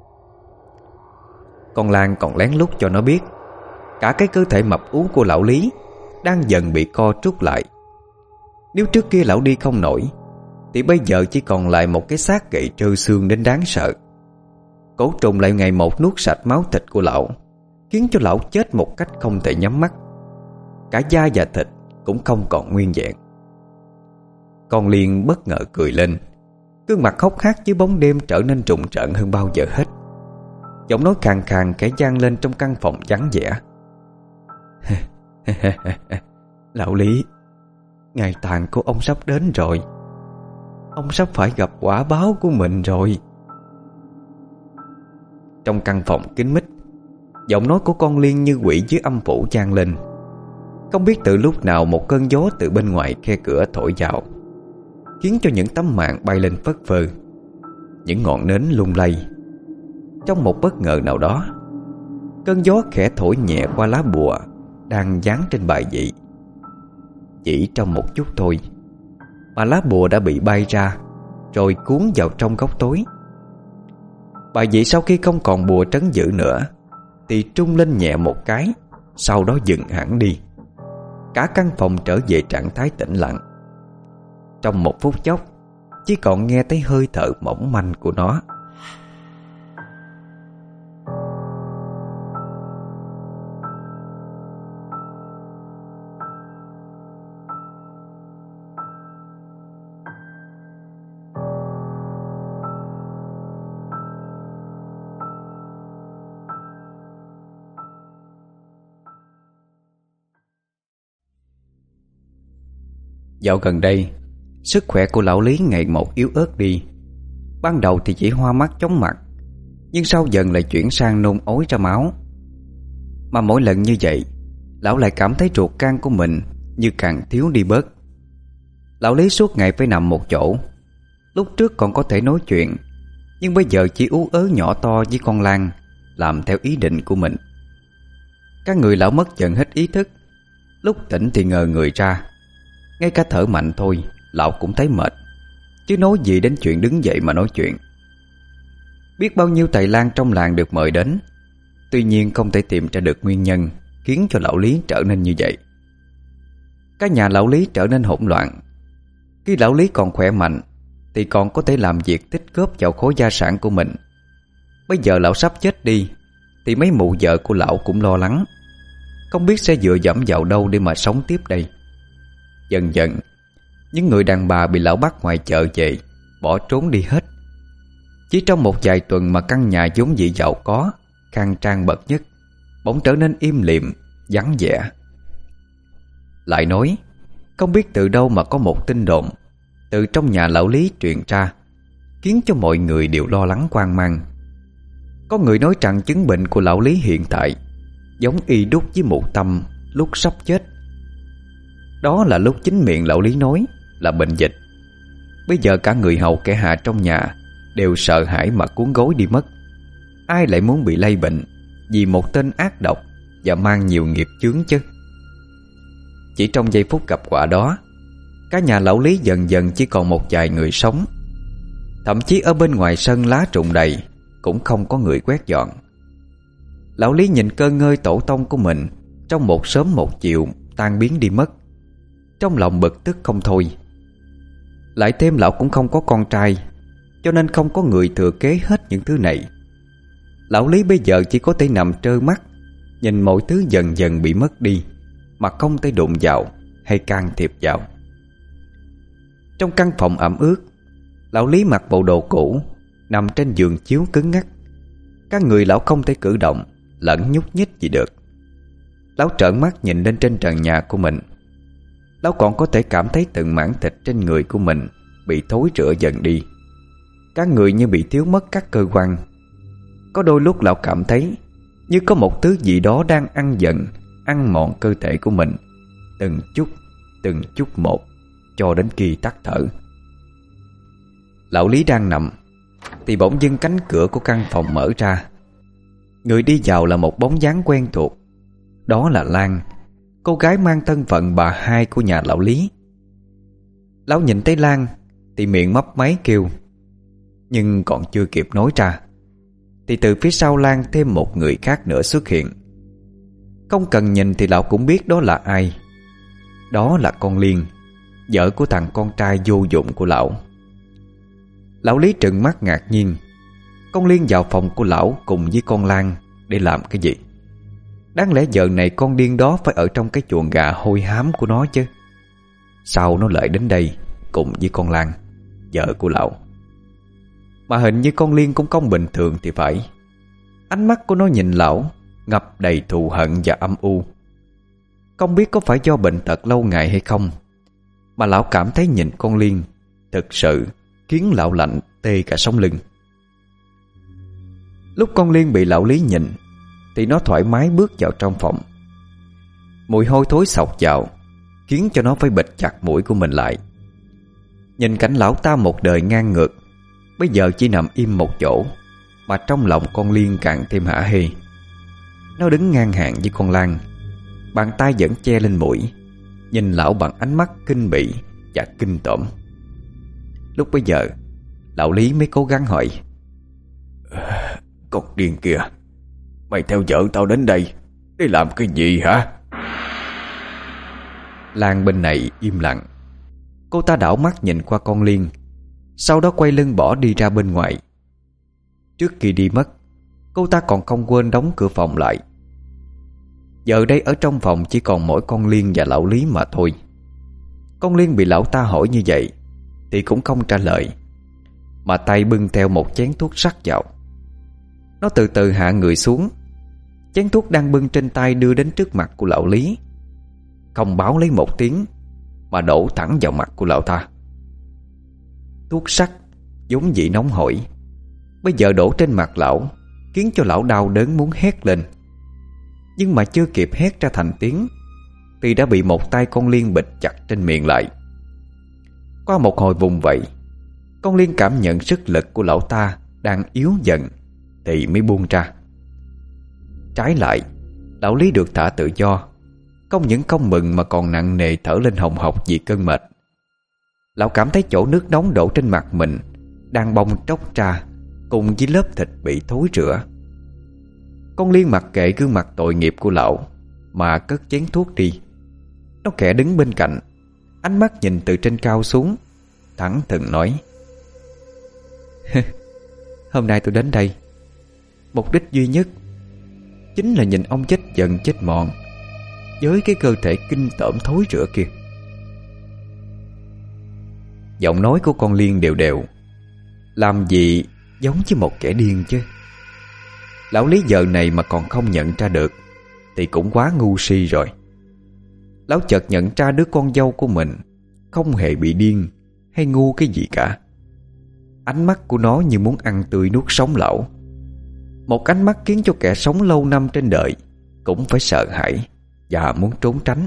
Con Lan còn lén lút cho nó biết cả cái cơ thể mập ú của lão Lý đang dần bị co rút lại. Nếu trước kia lão đi không nổi, thì bây giờ chỉ còn lại một cái xác gậy trơ xương đến đáng sợ. Cẩu trùng lại ngày một nuốt sạch máu thịt của lão, khiến cho lão chết một cách không thể nhắm mắt. Cả da và thịt cũng không còn nguyên vẹn. Con Liên bất ngờ cười lên. Gương mặt hốc hác dưới bóng đêm trở nên trùng trợn hơn bao giờ hết. Giọng nói khàn khàn kẻ vang lên trong căn phòng vắng vẻ. Lão Lý, ngày tàn của ông sắp đến rồi. Ông sắp phải gặp quả báo của mình rồi. Trong căn phòng kín mít, giọng nói của con Liên như quỷ dưới âm phủ vang lên. Không biết từ lúc nào một cơn gió từ bên ngoài khe cửa thổi vào, khiến cho những tấm màn bay lên phất phơ, những ngọn nến lung lay. Trong một bất ngờ nào đó, cơn gió khẽ thổi nhẹ qua lá bùa đang dán trên bài vị. Chỉ trong một chút thôi mà lá bùa đã bị bay ra, rồi cuốn vào trong góc tối. Bài vị sau khi không còn bùa trấn giữ nữa thì trung lên nhẹ một cái, sau đó dừng hẳn đi. Cả căn phòng trở về trạng thái tĩnh lặng. Trong một phút chốc, chỉ còn nghe thấy hơi thở mỏng manh của nó. Dạo gần đây, Sức khỏe của lão Lý ngày một yếu ớt đi. Ban đầu thì chỉ hoa mắt chóng mặt, nhưng sau dần lại chuyển sang nôn ói ra máu. Mà mỗi lần như vậy, lão lại cảm thấy ruột gan của mình như càng thiếu đi bớt. Lão Lý suốt ngày phải nằm một chỗ. Lúc trước còn có thể nói chuyện, nhưng bây giờ chỉ ú ớ nhỏ to với con Lan, làm theo ý định của mình. Các người lão mất dần hết ý thức. Lúc tỉnh thì ngờ người ra. Ngay cả thở mạnh thôi lão cũng thấy mệt, chứ nói gì đến chuyện đứng dậy mà nói chuyện. Biết bao nhiêu thầy lang trong làng được mời đến, tuy nhiên không thể tìm ra được nguyên nhân khiến cho lão Lý trở nên như vậy. Cái nhà lão Lý trở nên hỗn loạn. Khi lão Lý còn khỏe mạnh thì còn có thể làm việc tích góp vào khối gia sản của mình. Bây giờ lão sắp chết đi thì mấy mụ vợ của lão cũng lo lắng, không biết sẽ dựa dẫm vào đâu để mà sống tiếp đây. Dần dần, những người đàn bà bị lão bắt ngoài chợ về bỏ trốn đi hết. Chỉ trong một vài tuần mà căn nhà vốn dĩ giàu có, khang trang bậc nhất bỗng trở nên im lìm, vắng vẻ. Lại nói, không biết từ đâu mà có một tin đồn từ trong nhà lão Lý truyền ra, khiến cho mọi người đều lo lắng hoang mang. Có người nói rằng chứng bệnh của lão Lý hiện tại giống y đúc với mụ Tâm lúc sắp chết. Đó là lúc chính miệng lão Lý nói là bệnh dịch. Bây giờ cả người hầu kẻ hạ trong nhà đều sợ hãi mà cuốn gối đi mất. Ai lại muốn bị lây bệnh vì một tên ác độc và mang nhiều nghiệp chướng chứ? Chỉ trong giây phút gặp quả đó, cả nhà lão Lý dần dần chỉ còn một vài người sống. Thậm chí ở bên ngoài sân lá rụng đầy cũng không có người quét dọn. Lão Lý nhìn cơ ngơi tổ tông của mình trong một sớm một chiều tan biến đi mất, trong lòng bực tức không thôi. Lại thêm lão cũng không có con trai, cho nên không có người thừa kế hết những thứ này. Lão Lý bây giờ chỉ có thể nằm trơ mắt, nhìn mọi thứ dần dần bị mất đi mà không thể đụng vào hay can thiệp vào. Trong căn phòng ẩm ướt, lão Lý mặc bộ đồ cũ, nằm trên giường chiếu cứng ngắc. Các người lão không thể cử động lẫn nhúc nhích gì được. Lão trợn mắt nhìn lên trên trần nhà của mình. Lão còn có thể cảm thấy từng mảng thịt trên người của mình bị thối rữa dần đi. Các người như bị thiếu mất các cơ quan. Có đôi lúc lão cảm thấy như có một thứ gì đó đang ăn dần, ăn mòn cơ thể của mình, từng chút, từng chút một, cho đến khi tắt thở. Lão Lý đang nằm thì bỗng dưng cánh cửa của căn phòng mở ra. Người đi vào là một bóng dáng quen thuộc. Đó là Lan, cô gái mang thân phận bà hai của nhà lão Lý. Lão nhìn thấy Lan thì miệng mấp máy kêu, nhưng còn chưa kịp nói ra thì từ phía sau Lan thêm một người khác nữa xuất hiện. Không cần nhìn thì lão cũng biết đó là ai. Đó là con Liên, vợ của thằng con trai vô dụng của lão. Lão Lý trừng mắt ngạc nhiên. Con Liên vào phòng của lão cùng với con Lan để làm cái gì? Đáng lẽ giờ này con điên đó phải ở trong cái chuồng gà hôi hám của nó chứ. Sao nó lại đến đây cùng với con Lan, vợ của lão? Mà hình như con Liên cũng không bình thường thì phải. Ánh mắt của nó nhìn lão ngập đầy thù hận và âm u. Không biết có phải do bệnh tật lâu ngày hay không, mà lão cảm thấy nhìn con Liên thực sự khiến lão lạnh tê cả sống lưng. Lúc con Liên bị lão Lý nhìn thì nó thoải mái bước vào trong phòng. Mùi hôi thối xộc vào khiến cho nó phải bịt chặt mũi của mình lại. Nhìn cảnh lão ta một đời ngang ngược bây giờ chỉ nằm im một chỗ, mà trong lòng con Liên càng thêm hả hê. Nó đứng ngang hàng với con Lan, bàn tay vẫn che lên mũi, nhìn lão bằng ánh mắt kinh bỉ và kinh tởm. Lúc bấy giờ lão Lý mới cố gắng hỏi: "Con điên kìa, mày theo vợ tao đến đây để làm cái gì hả?" Lan bên này im lặng. Cô ta đảo mắt nhìn qua con Liên, sau đó quay lưng bỏ đi ra bên ngoài. Trước khi đi mất, cô ta còn không quên đóng cửa phòng lại. Giờ đây ở trong phòng chỉ còn mỗi con Liên và lão Lý mà thôi. Con Liên bị lão ta hỏi như vậy thì cũng không trả lời, mà tay bưng theo một chén thuốc sắc vào. Nó từ từ hạ người xuống. Chén thuốc đang bưng trên tay đưa đến trước mặt của lão Lý, không báo lấy một tiếng mà đổ thẳng vào mặt của lão ta. thuốc sắc vốn dĩ nóng hổi bây giờ đổ trên mặt lão, khiến cho lão đau đớn muốn hét lên. Nhưng mà chưa kịp hét ra thành tiếng thì đã bị một tay con Liên bịt chặt trên miệng lại. Qua một hồi vùng vẫy, con Liên cảm nhận sức lực của lão ta đang yếu dần thì mới buông ra. Trái lại, lão Lý được thả tự do, không những không mừng mà còn nặng nề thở lên hồng hộc vì cơn mệt. Lão cảm thấy chỗ nước nóng đổ trên mặt mình đang bong tróc ra, cùng với lớp thịt bị thối rữa. Con Liên mặc kệ gương mặt tội nghiệp của lão mà cất chén thuốc đi. Nó khẽ đứng bên cạnh, ánh mắt nhìn từ trên cao xuống, thẳng thừng nói: Hôm nay tôi đến đây, mục đích duy nhất chính là nhìn ông chết dần chết mòn với cái cơ thể kinh tởm thối rữa kia. Giọng nói của con Liên đều đều, làm gì giống như một kẻ điên chứ. Lão Lý giờ này mà còn không nhận ra được thì cũng quá ngu si rồi. Lão chợt nhận ra đứa con dâu của mình không hề bị điên hay ngu cái gì cả. Ánh mắt của nó như muốn ăn tươi nuốt sống lão. Một ánh mắt khiến cho kẻ sống lâu năm trên đời cũng phải sợ hãi và muốn trốn tránh.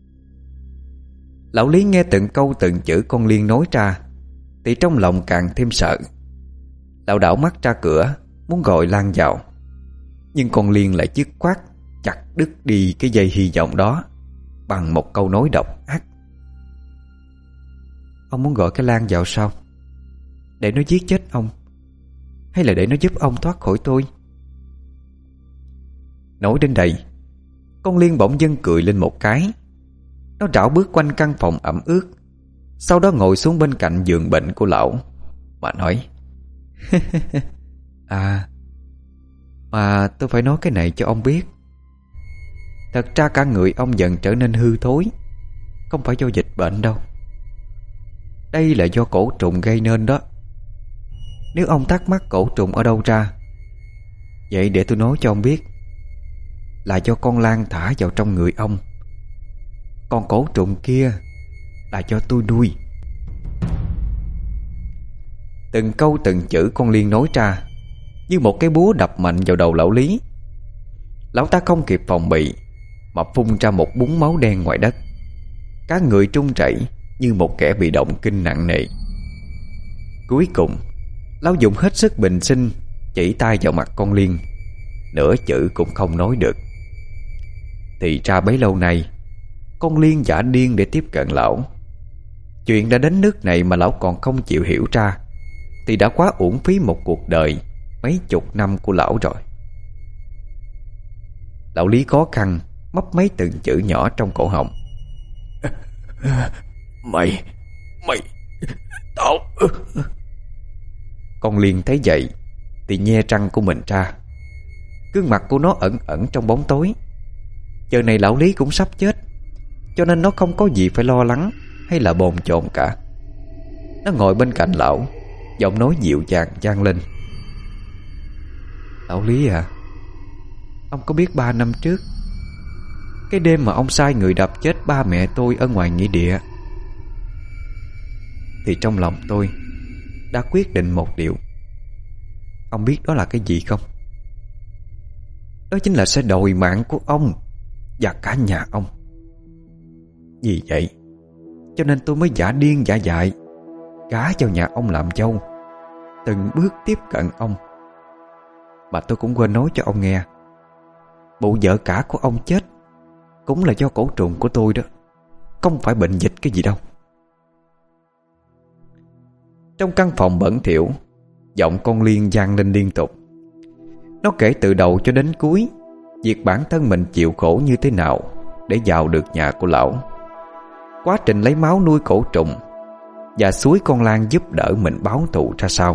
Lão Lý nghe từng câu từng chữ con Liên nói ra thì trong lòng càng thêm sợ. Lão đảo mắt ra cửa muốn gọi Lan vào, nhưng con Liên lại dứt khoát chặt đứt đi cái dây hy vọng đó bằng một câu nói độc ác: Ông muốn gọi cái Lan vào sao? Để nó giết chết ông, hay là để nó giúp ông thoát khỏi tôi? Nói đến đây, con Liên bỗng dưng cười lên một cái. Nó rảo bước quanh căn phòng ẩm ướt, sau đó ngồi xuống bên cạnh giường bệnh của lão mà nói: À, mà tôi phải nói cái này cho ông biết. Thật ra cả người ông dần trở nên hư thối, không phải do dịch bệnh đâu. Đây là do cổ trùng gây nên đó. Nếu ông thắc mắc cổ trùng ở đâu ra, vậy để tôi nói cho ông biết, là do con Lan thả vào trong người ông. Còn cổ trùng kia là do tôi nuôi. Từng câu từng chữ con Liên nói ra như một cái búa đập mạnh vào đầu lão Lý. Lão ta không kịp phòng bị mà phun ra một búng máu đen ngoài đất. Cả người trung chảy như một kẻ bị động kinh nặng nề. Cuối cùng, lão dùng hết sức bình sinh chỉ tay vào mặt con Liên, nửa chữ cũng không nói được. Thì ra bấy lâu nay con Liên giả điên để tiếp cận lão. Chuyện đã đến nước này mà lão còn không chịu hiểu ra thì đã quá uổng phí một cuộc đời mấy chục năm của lão rồi. Lão Lý khó khăn mấp mấy từng chữ nhỏ trong cổ họng: Mày Mày Tao Con Liên thấy vậy thì nhe răng của mình ra. Gương mặt của nó ẩn ẩn trong bóng tối. Giờ này lão Lý cũng sắp chết, cho nên nó không có gì phải lo lắng hay là bồn chồn cả. Nó ngồi bên cạnh lão, giọng nói dịu dàng vang lên: Lão Lý à, ông có biết ba năm trước, cái đêm mà ông sai người đập chết ba mẹ tôi ở ngoài nghĩa địa, thì trong lòng tôi đã quyết định một điều. Ông biết đó là cái gì không? Đó chính là sẽ đòi mạng của ông và cả nhà ông. Vì vậy cho nên tôi mới giả điên giả dại gả vào nhà ông làm dâu, từng bước tiếp cận ông. Mà tôi cũng quên nói cho ông nghe, bộ vợ cả của ông chết cũng là do cổ trùng của tôi đó, không phải bệnh dịch cái gì đâu. Trong căn phòng bẩn thỉu, giọng con Liên vang lên liên tục. Nó kể từ đầu cho đến cuối việc bản thân mình chịu khổ như thế nào để vào được nhà của lão, quá trình lấy máu nuôi cổ trùng, và xúi con Lan giúp đỡ mình báo thù ra sao.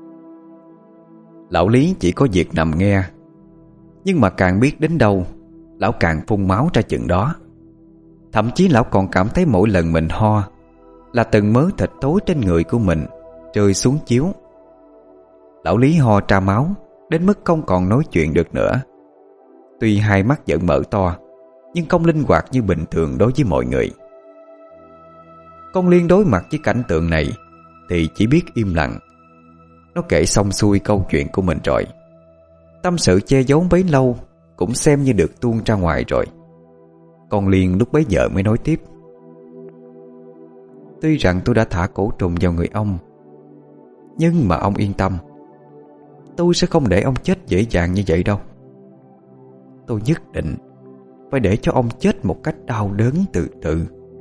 Lão Lý chỉ có việc nằm nghe, nhưng mà càng biết đến đâu, lão càng phun máu ra chừng đó. Thậm chí lão còn cảm thấy mỗi lần mình ho là từng mớ thịt tối trên người của mình rơi xuống chiếu. Lão Lý ho ra máu đến mức không còn nói chuyện được nữa. Tuy hai mắt vẫn mở to, nhưng không linh hoạt như bình thường đối với mọi người. Con Liên đối mặt với cảnh tượng này thì chỉ biết im lặng. Nó kể xong xuôi câu chuyện của mình rồi. Tâm sự che giấu bấy lâu cũng xem như được tuôn ra ngoài rồi. Con Liên lúc bấy giờ mới nói tiếp: Tuy rằng tôi đã thả cổ trùng vào người ông, nhưng mà ông yên tâm, tôi sẽ không để ông chết dễ dàng như vậy đâu. Tôi nhất định phải để cho ông chết một cách đau đớn từ từ.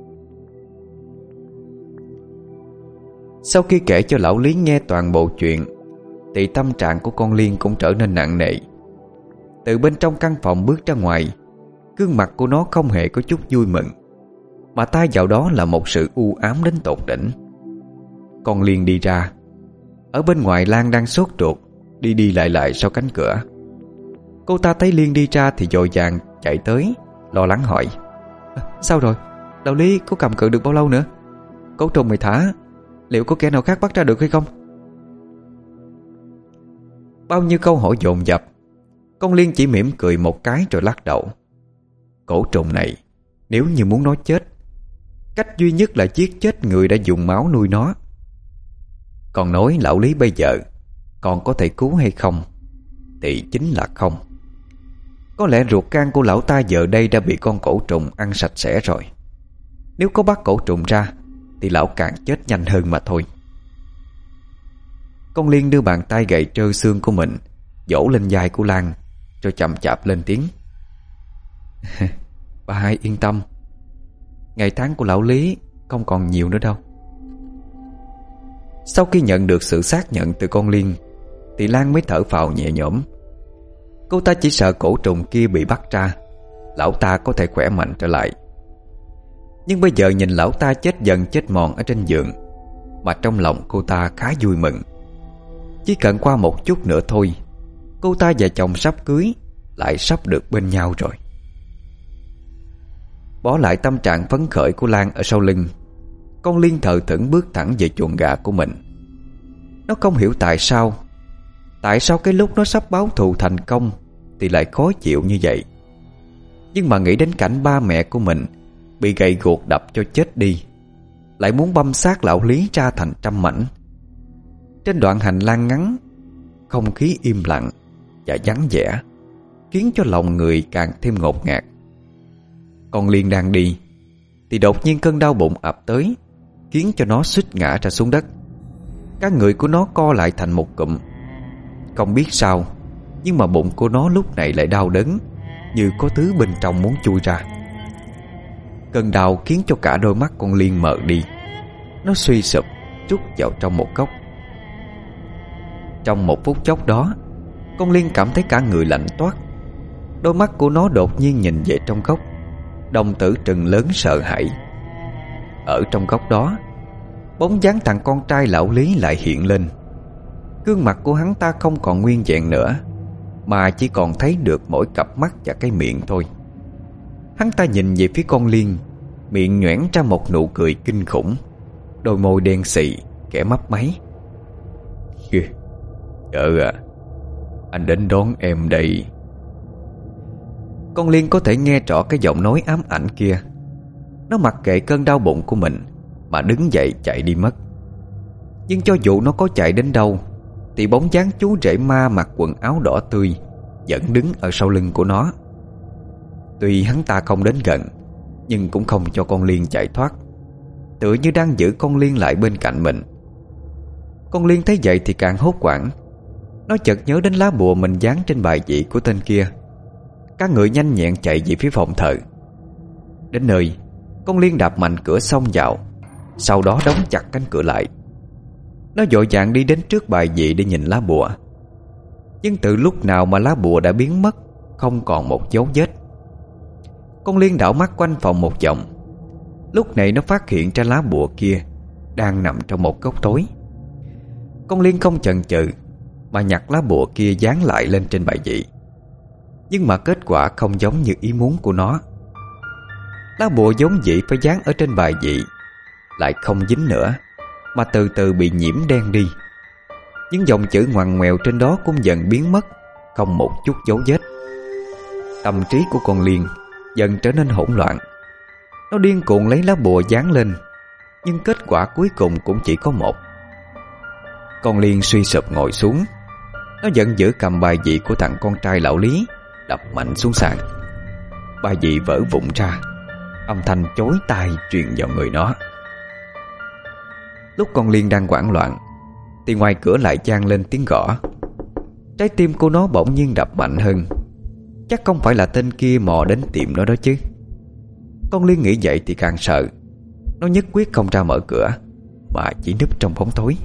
Sau khi kể cho lão Lý nghe toàn bộ chuyện thì tâm trạng của con Liên cũng trở nên nặng nề. Từ bên trong căn phòng bước ra ngoài, gương mặt của nó không hề có chút vui mừng, mà thay vào đó là một sự u ám đến tột đỉnh. Con Liên đi ra. Ở bên ngoài Lan đang sốt ruột đi đi lại lại sau cánh cửa. Cô ta thấy Liên đi ra thì vội vàng chạy tới, lo lắng hỏi: à, Sao rồi? Lão Lý có cầm cự được bao lâu nữa? Cổ trùng mày thả, liệu có kẻ nào khác bắt ra được hay không? Bao nhiêu câu hỏi dồn dập, con Liên chỉ mỉm cười một cái rồi lắc đầu. Cổ trùng này nếu như muốn nó chết, cách duy nhất là giết chết người đã dùng máu nuôi nó. Còn nói lão Lý bây giờ còn có thể cứu hay không thì chính là không. Có lẽ ruột gan của lão ta giờ đây đã bị con cổ trùng ăn sạch sẽ rồi. Nếu có bắt cổ trùng ra thì lão càng chết nhanh hơn mà thôi. Con Liên đưa bàn tay gầy trơ xương của mình vỗ lên vai của Lan, rồi chậm chạp lên tiếng: Bà hai yên tâm, ngày tháng của lão Lý không còn nhiều nữa đâu. Sau khi nhận được sự xác nhận từ con Liên thì Lan mới thở phào nhẹ nhõm. Cô ta chỉ sợ cổ trùng kia bị bắt ra, lão ta có thể khỏe mạnh trở lại. Nhưng bây giờ nhìn lão ta chết dần chết mòn ở trên giường, mà trong lòng cô ta khá vui mừng. Chỉ cần qua một chút nữa thôi, cô ta và chồng sắp cưới lại sắp được bên nhau rồi. Bỏ lại tâm trạng phấn khởi của Lan ở sau lưng, con Liên thờ thẫn bước thẳng về chuồng gà của mình. Nó không hiểu tại sao Tại sao cái lúc nó sắp báo thù thành công thì lại khó chịu như vậy. Nhưng mà nghĩ đến cảnh ba mẹ của mình bị gậy guộc đập cho chết đi, lại muốn băm xác lão Lý ra thành trăm mảnh. Trên đoạn hành lang ngắn, không khí im lặng và vắng vẻ, khiến cho lòng người càng thêm ngột ngạt. Con Liên đang đi thì đột nhiên cơn đau bụng ập tới, khiến cho nó suýt ngã ra xuống đất. Cả người của nó co lại thành một cụm. Không biết sao, nhưng mà bụng của nó lúc này lại đau đớn, như có thứ bên trong muốn chui ra. Cơn đau khiến cho cả đôi mắt con Liên mờ đi. Nó suy sụp trút vào trong một góc. Trong một phút chốc đó, con Liên cảm thấy cả người lạnh toát. Đôi mắt của nó đột nhiên nhìn về trong góc, đồng tử trừng lớn sợ hãi. Ở trong góc đó, bóng dáng thằng con trai lão Lý lại hiện lên. Gương mặt của hắn ta không còn nguyên vẹn nữa, mà chỉ còn thấy được mỗi cặp mắt và cái miệng thôi. Hắn ta nhìn về phía con Liên, miệng nhoẻn ra một nụ cười kinh khủng, đôi môi đen xì, kẻ mấp máy. Vợ à, anh đến đón em đây. Con Liên có thể nghe rõ cái giọng nói ám ảnh kia. Nó mặc kệ cơn đau bụng của mình mà đứng dậy chạy đi mất. Nhưng cho dù nó có chạy đến đâu thì bóng dáng chú rể ma mặc quần áo đỏ tươi vẫn đứng ở sau lưng của nó. Tuy hắn ta không đến gần, nhưng cũng không cho con Liên chạy thoát, tựa như đang giữ con Liên lại bên cạnh mình. Con Liên thấy vậy thì càng hốt hoảng. Nó chợt nhớ đến lá bùa mình dán trên bài vị của tên kia. Các người nhanh nhẹn chạy về phía phòng thờ. Đến nơi, con Liên đạp mạnh cửa xông vào, sau đó đóng chặt cánh cửa lại. Nó vội vàng đi đến trước bài vị để nhìn lá bùa. Nhưng từ lúc nào mà lá bùa đã biến mất, không còn một dấu vết. Con Liên đảo mắt quanh phòng một vòng. Lúc này nó phát hiện ra lá bùa kia đang nằm trong một góc tối. Con Liên không chần chừ mà nhặt lá bùa kia dán lại lên trên bài vị. Nhưng mà kết quả không giống như ý muốn của nó. Lá bùa giống vậy phải dán ở trên bài vị lại không dính nữa, mà từ từ bị nhiễm đen đi. Những dòng chữ ngoằn ngoèo trên đó cũng dần biến mất, không một chút dấu vết. Tâm trí của con Liên dần trở nên hỗn loạn. Nó điên cuồng lấy lá bùa dán lên, nhưng kết quả cuối cùng cũng chỉ có một. Con Liên suy sụp ngồi xuống. Nó giận dữ cầm bài vị của thằng con trai lão Lý, đập mạnh xuống sàn. Bài vị vỡ vụn ra, âm thanh chói tai truyền vào người nó. Lúc con Liên đang hoảng loạn thì ngoài cửa lại vang lên tiếng gõ. Trái tim của nó bỗng nhiên đập mạnh hơn. Chắc không phải là tên kia mò đến tìm nó đó chứ. Con Liên nghĩ vậy thì càng sợ. Nó nhất quyết không ra mở cửa, mà chỉ núp trong bóng tối.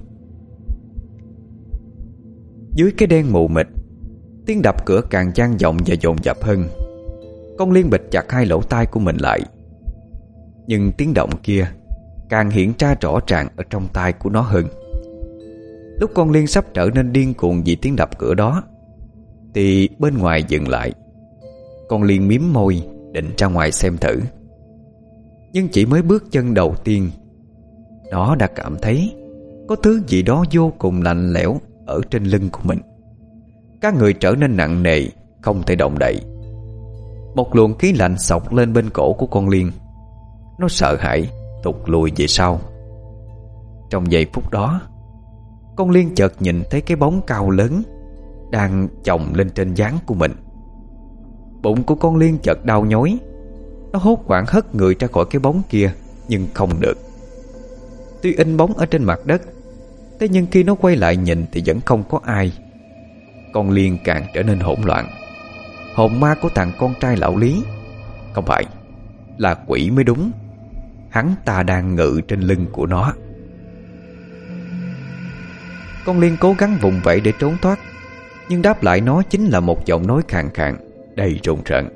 Dưới cái đen mù mịt, tiếng đập cửa càng vang vọng và dồn dập hơn. Con Liên bịt chặt hai lỗ tai của mình lại. Nhưng tiếng động kia càng hiện ra rõ ràng ở trong tai của nó hơn. Lúc con Liên sắp trở nên điên cuồng vì tiếng đập cửa đó thì bên ngoài dừng lại. Con Liên mím môi định ra ngoài xem thử. Nhưng chỉ mới bước chân đầu tiên, nó đã cảm thấy có thứ gì đó vô cùng lạnh lẽo ở trên lưng của mình. Các người trở nên nặng nề, không thể động đậy. Một luồng khí lạnh xộc lên bên cổ của con Liên. Nó sợ hãi tụt lùi về sau. Trong giây phút đó, con Liên chợt nhìn thấy cái bóng cao lớn đang chồng lên trên trán của mình. Bụng của con Liên chợt đau nhói. Nó hốt hoảng hất người ra khỏi cái bóng kia, nhưng không được. Tuy in bóng ở trên mặt đất, thế nhưng khi nó quay lại nhìn thì vẫn không có ai. Con Liên càng trở nên hỗn loạn. Hồn ma của thằng con trai lão Lý, không phải, là quỷ mới đúng. Hắn ta đang ngự trên lưng của nó. Con Liên cố gắng vùng vẫy để trốn thoát, nhưng đáp lại nó chính là một giọng nói khàn khàn, đầy rùng rợn.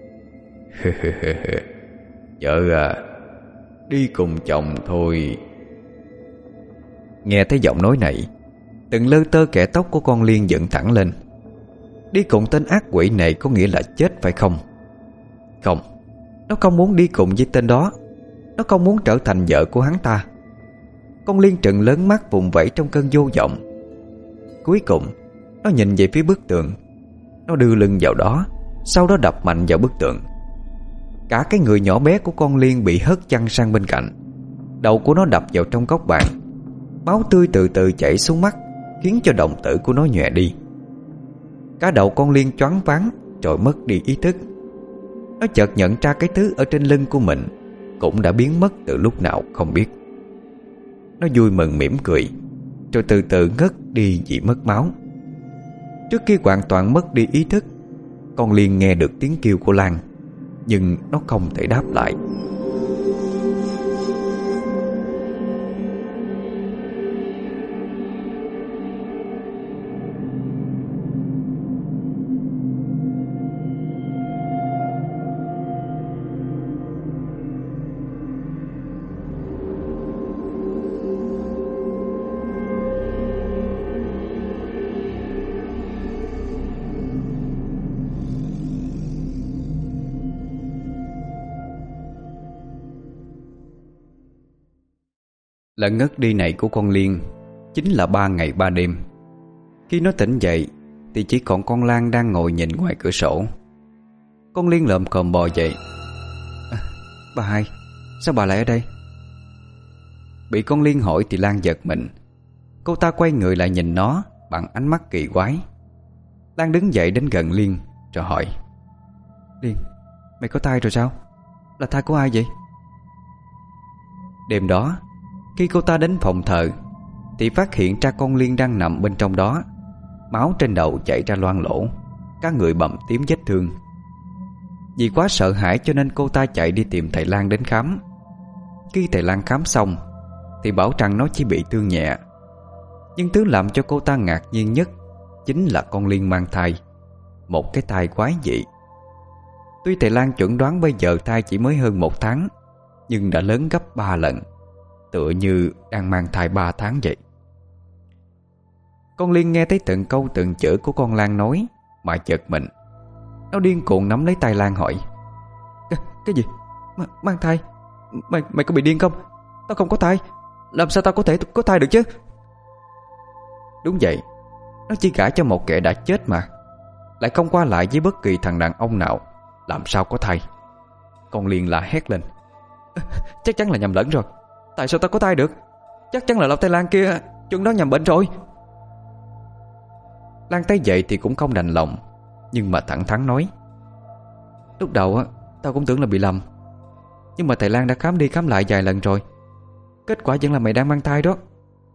Vợ à, đi cùng chồng thôi. Nghe thấy giọng nói này, từng lơ tơ kẻ tóc của con Liên dựng thẳng lên. Đi cùng tên ác quỷ này có nghĩa là chết phải không? Không, nó không muốn đi cùng với tên đó. Nó không muốn trở thành vợ của hắn ta. Con Liên trừng lớn mắt vùng vẫy trong cơn vô vọng. Cuối cùng nó nhìn về phía bức tường. Nó đưa lưng vào đó, sau đó đập mạnh vào bức tường. Cả cái người nhỏ bé của con Liên bị hất văng sang bên cạnh. Đầu của nó đập vào trong góc bàn. Máu tươi từ từ chảy xuống mắt, khiến cho đồng tử của nó nhòe đi. Cả đầu con Liên choáng váng rồi mất đi ý thức. Nó chợt nhận ra cái thứ ở trên lưng của mình cũng đã biến mất từ lúc nào không biết. Nó vui mừng mỉm cười, rồi từ từ ngất đi vì mất máu. Trước khi hoàn toàn mất đi ý thức, con Liên nghe được tiếng kêu của Lan, nhưng nó không thể đáp lại. Lần ngất đi này của con Liên chính là ba ngày ba đêm. Khi nó tỉnh dậy thì chỉ còn con Lan đang ngồi nhìn ngoài cửa sổ. Con Liên lồm cồm bò dậy. À, bà hai, sao bà lại ở đây? Bị con Liên hỏi thì Lan giật mình. Cô ta quay người lại nhìn nó bằng ánh mắt kỳ quái. Lan đứng dậy đến gần Liên rồi hỏi: Liên, mày có thai rồi sao? Là thai của ai vậy? Đêm đó, khi cô ta đến phòng thờ thì phát hiện ra con Liên đang nằm bên trong đó. Máu trên đầu chảy ra loang lỗ, cả người bầm tím vết thương. Vì quá sợ hãi cho nên cô ta chạy đi tìm thầy Lan đến khám. Khi thầy Lan khám xong thì bảo rằng nó chỉ bị thương nhẹ. Nhưng thứ làm cho cô ta ngạc nhiên nhất chính là con Liên mang thai, một cái thai quái dị. Tuy thầy Lan chuẩn đoán bây giờ thai chỉ mới hơn một tháng, nhưng đã lớn gấp ba lần, tựa như đang mang thai ba tháng vậy. Con Liên nghe thấy từng câu từng chữ của con Lan nói mà chợt mình. Nó điên cuồng nắm lấy tay Lan hỏi: Cái, cái gì? M mang thai? Mày, mày có bị điên không? Tao không có thai. Làm sao tao có thể có thai được chứ? Đúng vậy, nó chỉ gả cho một kẻ đã chết mà, lại không qua lại với bất kỳ thằng đàn ông nào, làm sao có thai? Con Liên la hét lên: Chắc chắn là nhầm lẫn rồi. Tại sao tao có thai được? Chắc chắn là Lão Tây Lan kia chuẩn đoán nhầm bệnh rồi. Lan thấy vậy thì cũng không đành lòng, nhưng mà thẳng thắn nói: Lúc đầu á, tao cũng tưởng là bị lầm, nhưng mà thầy Lan đã khám đi khám lại vài lần rồi, kết quả vẫn là mày đang mang thai đó.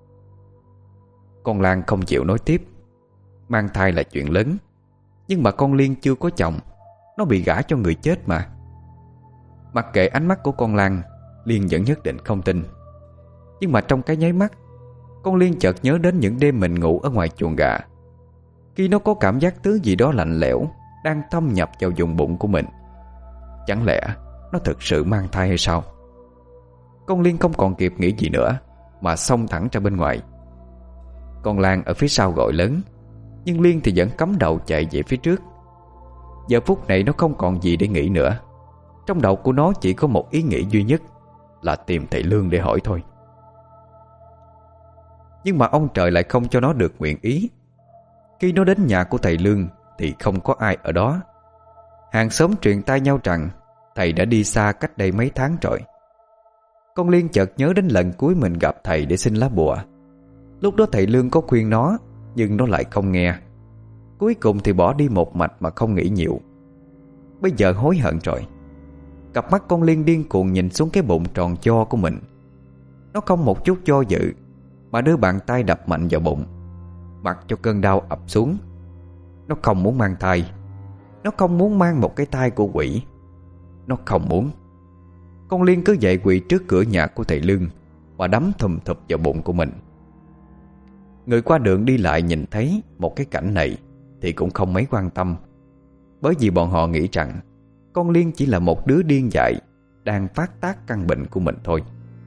Con Lan không chịu nói tiếp. Mang thai là chuyện lớn, nhưng mà con Liên chưa có chồng, nó bị gả cho người chết mà. Mặc kệ ánh mắt của con Lan, Liên vẫn nhất định không tin. Nhưng mà trong cái nháy mắt, con Liên chợt nhớ đến những đêm mình ngủ ở ngoài chuồng gà, khi nó có cảm giác thứ gì đó lạnh lẽo đang thâm nhập vào vùng bụng của mình. Chẳng lẽ nó thực sự mang thai hay sao? Con Liên không còn kịp nghĩ gì nữa mà xông thẳng ra bên ngoài. Con Lan ở phía sau gọi lớn, nhưng Liên thì vẫn cắm đầu chạy về phía trước. Giờ phút này nó không còn gì để nghĩ nữa. Trong đầu của nó chỉ có một ý nghĩ duy nhất là tìm thầy Lương để hỏi thôi. Nhưng mà ông trời lại không cho nó được nguyện ý. Khi nó đến nhà của thầy Lương thì không có ai ở đó. Hàng xóm truyền tai nhau rằng thầy đã đi xa cách đây mấy tháng rồi. Con Liên chợt nhớ đến lần cuối mình gặp thầy để xin lá bùa. Lúc đó thầy Lương có khuyên nó, nhưng nó lại không nghe. Cuối cùng thì bỏ đi một mạch mà không nghĩ nhiều. Bây giờ hối hận rồi. Cặp mắt con Liên điên cuồng nhìn xuống cái bụng tròn vo của mình. Nó không một chút do dự mà đưa bàn tay đập mạnh vào bụng, mặc cho cơn đau ập xuống. Nó không muốn mang thai. Nó không muốn mang một cái thai của quỷ. Nó không muốn. Con Liên cứ vậy quỳ trước cửa nhà của thầy Lương và đấm thùm thụp vào bụng của mình. Người qua đường đi lại nhìn thấy một cái cảnh này thì cũng không mấy quan tâm, bởi vì bọn họ nghĩ rằng con Liên chỉ là một đứa điên dại đang phát tác căn bệnh của mình thôi.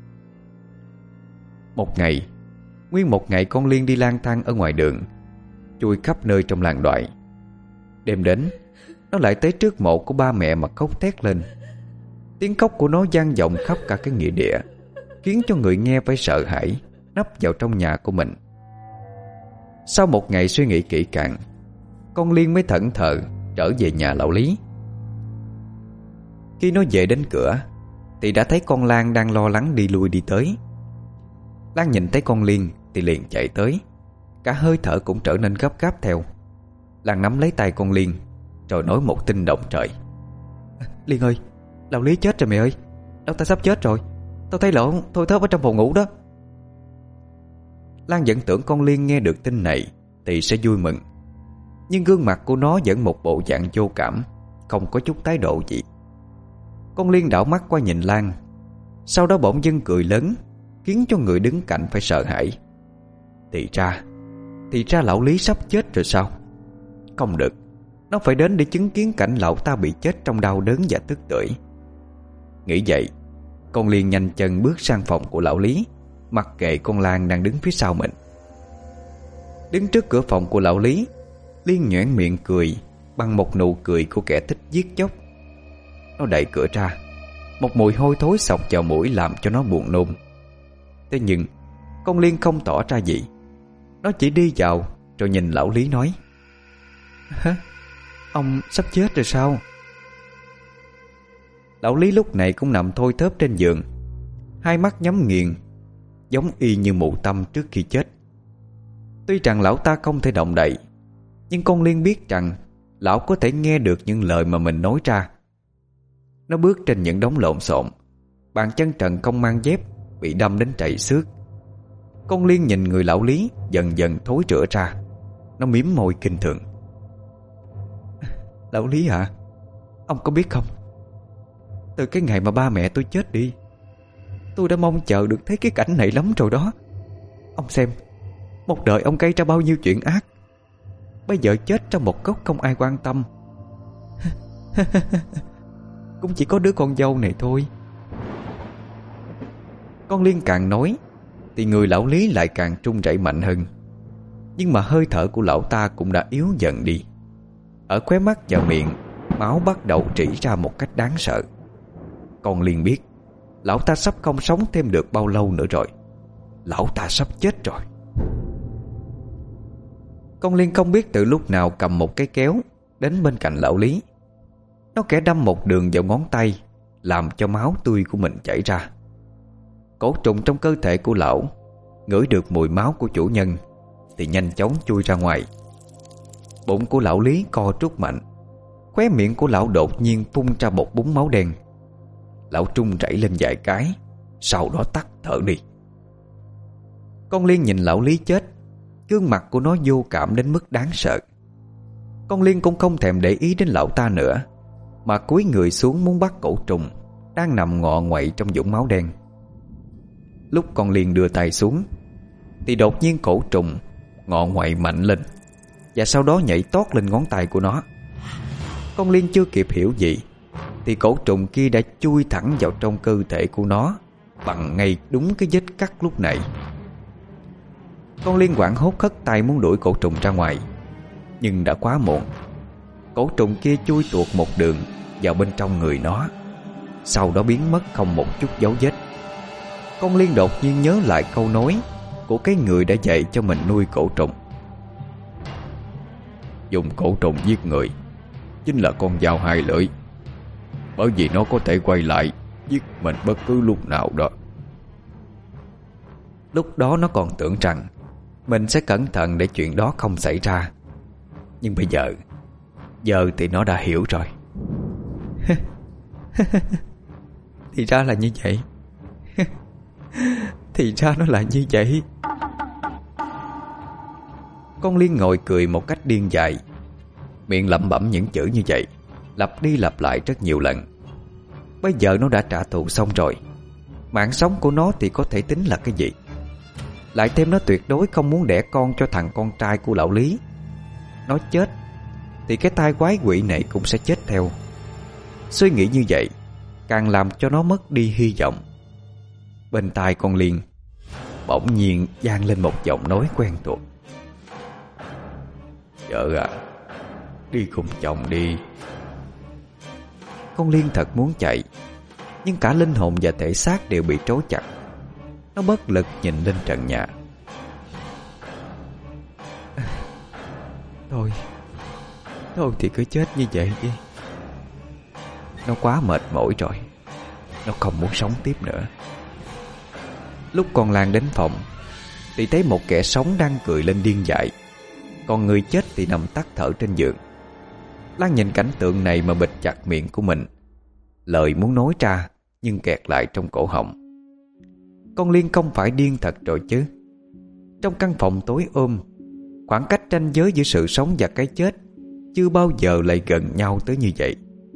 Một ngày, nguyên một ngày con Liên đi lang thang ở ngoài đường, chui khắp nơi trong làng đoại. Đêm đến, nó lại tới trước mộ của ba mẹ mà khóc thét lên. Tiếng khóc của nó vang vọng khắp cả cái nghĩa địa, khiến cho người nghe phải sợ hãi, nấp vào trong nhà của mình. Sau một ngày suy nghĩ kỹ càng, con Liên mới thẫn thờ trở về nhà lão Lý. Khi nó về đến cửa thì đã thấy con Lan đang lo lắng đi lui đi tới. Lan nhìn thấy con Liên thì liền chạy tới, cả hơi thở cũng trở nên gấp gáp theo. Lan nắm lấy tay con Liên rồi nói một tin động trời: Liên ơi, lão Lý chết rồi mẹ ơi. Lão ta sắp chết rồi. Tao thấy lão thôi thớp ở trong phòng ngủ đó. Lan vẫn tưởng con Liên nghe được tin này thì sẽ vui mừng, nhưng gương mặt của nó vẫn một bộ dạng vô cảm, không có chút thái độ gì. Con Liên đảo mắt qua nhìn Lan, sau đó bỗng dưng cười lớn, khiến cho người đứng cạnh phải sợ hãi. Thì ra Thì ra lão Lý sắp chết rồi sao? Không được, nó phải đến để chứng kiến cảnh lão ta bị chết trong đau đớn và tức tưởi. Nghĩ vậy, con Liên nhanh chân bước sang phòng của lão Lý, mặc kệ con Lan đang đứng phía sau mình. Đứng trước cửa phòng của lão Lý, Liên nhoẻn miệng cười bằng một nụ cười của kẻ thích giết chóc. Nó đẩy cửa ra, một mùi hôi thối xộc vào mũi làm cho nó buồn nôn. Thế nhưng con Liên không tỏ ra gì. Nó chỉ đi vào rồi nhìn lão Lý nói: Hả? Ông sắp chết rồi sao? Lão Lý lúc này cũng nằm thôi thớp trên giường, hai mắt nhắm nghiền, giống y như mụ tâm trước khi chết. Tuy rằng lão ta không thể động đậy, nhưng con Liên biết rằng lão có thể nghe được những lời mà mình nói ra. Nó bước trên những đống lộn xộn, bàn chân trần không mang dép bị đâm đến chảy xước. Con Liên nhìn người lão Lý dần dần thối rữa ra. Nó mím môi kinh thường: Lão Lý hả? Ông có biết không, từ cái ngày mà ba mẹ tôi chết đi, tôi đã mong chờ được thấy cái cảnh này lắm rồi đó. Ông xem, một đời ông gây ra bao nhiêu chuyện ác, bây giờ chết trong một góc không ai quan tâm. Cũng chỉ có đứa con dâu này thôi. Con Liên càng nói thì người lão Lý lại càng run rẩy mạnh hơn. Nhưng mà hơi thở của lão ta cũng đã yếu dần đi. Ở khóe mắt và miệng, máu bắt đầu rỉ ra một cách đáng sợ. Con Liên biết lão ta sắp không sống thêm được bao lâu nữa rồi. Lão ta sắp chết rồi. Con Liên không biết từ lúc nào cầm một cái kéo đến bên cạnh lão Lý. Nó kẻ đâm một đường vào ngón tay, làm cho máu tươi của mình chảy ra. Cổ trùng trong cơ thể của lão ngửi được mùi máu của chủ nhân thì nhanh chóng chui ra ngoài. Bụng của lão Lý co rút mạnh, khóe miệng của lão đột nhiên phun ra một búng máu đen. Lão trung rẩy lên vài cái, sau đó tắt thở đi. Con Liên nhìn lão Lý chết, gương mặt của nó vô cảm đến mức đáng sợ. Con Liên cũng không thèm để ý đến lão ta nữa, mà cúi người xuống muốn bắt cổ trùng đang nằm ngọ nguậy trong vũng máu đen. Lúc con Liên đưa tay xuống thì đột nhiên cổ trùng ngọ nguậy mạnh lên, và sau đó nhảy tót lên ngón tay của nó. Con Liên chưa kịp hiểu gì thì cổ trùng kia đã chui thẳng vào trong cơ thể của nó, bằng ngay đúng cái vết cắt lúc nãy. Con Liên hoảng hốt hất tay muốn đuổi cổ trùng ra ngoài, nhưng đã quá muộn. Cổ trùng kia chui tuột một đường vào bên trong người nó, sau đó biến mất không một chút dấu vết. Con Liên đột nhiên nhớ lại câu nói của cái người đã dạy cho mình nuôi cổ trùng: dùng cổ trùng giết người chính là con dao hai lưỡi, bởi vì nó có thể quay lại giết mình bất cứ lúc nào đó. Lúc đó nó còn tưởng rằng mình sẽ cẩn thận để chuyện đó không xảy ra, nhưng bây giờ Giờ thì nó đã hiểu rồi. Thì ra là như vậy. Thì ra nó là như vậy. Con Liên ngồi cười một cách điên dại, miệng lẩm bẩm những chữ như vậy, lặp đi lặp lại rất nhiều lần. Bây giờ nó đã trả thù xong rồi, mạng sống của nó thì có thể tính là cái gì? Lại thêm nó tuyệt đối không muốn đẻ con cho thằng con trai của lão Lý. Nó chết thì cái tai quái quỷ này cũng sẽ chết theo. Suy nghĩ như vậy càng làm cho nó mất đi hy vọng. Bên tai con Liên bỗng nhiên vang lên một giọng nói quen thuộc: "Vợ à, đi cùng chồng đi." Con Liên thật muốn chạy, nhưng cả linh hồn và thể xác đều bị trói chặt. Nó bất lực nhìn lên trần nhà. Thôi Thôi thì cứ chết như vậy đi. Nó quá mệt mỏi rồi, nó không muốn sống tiếp nữa. Lúc con Lan đến phòng thì thấy một kẻ sống đang cười lên điên dại, còn người chết thì nằm tắt thở trên giường. Lan nhìn cảnh tượng này mà bịt chặt miệng của mình, lời muốn nói ra nhưng kẹt lại trong cổ họng. Con Liên không phải điên thật rồi chứ? Trong căn phòng tối ôm, khoảng cách ranh giới giữa sự sống và cái chết chưa bao giờ lại gần nhau tới như vậy.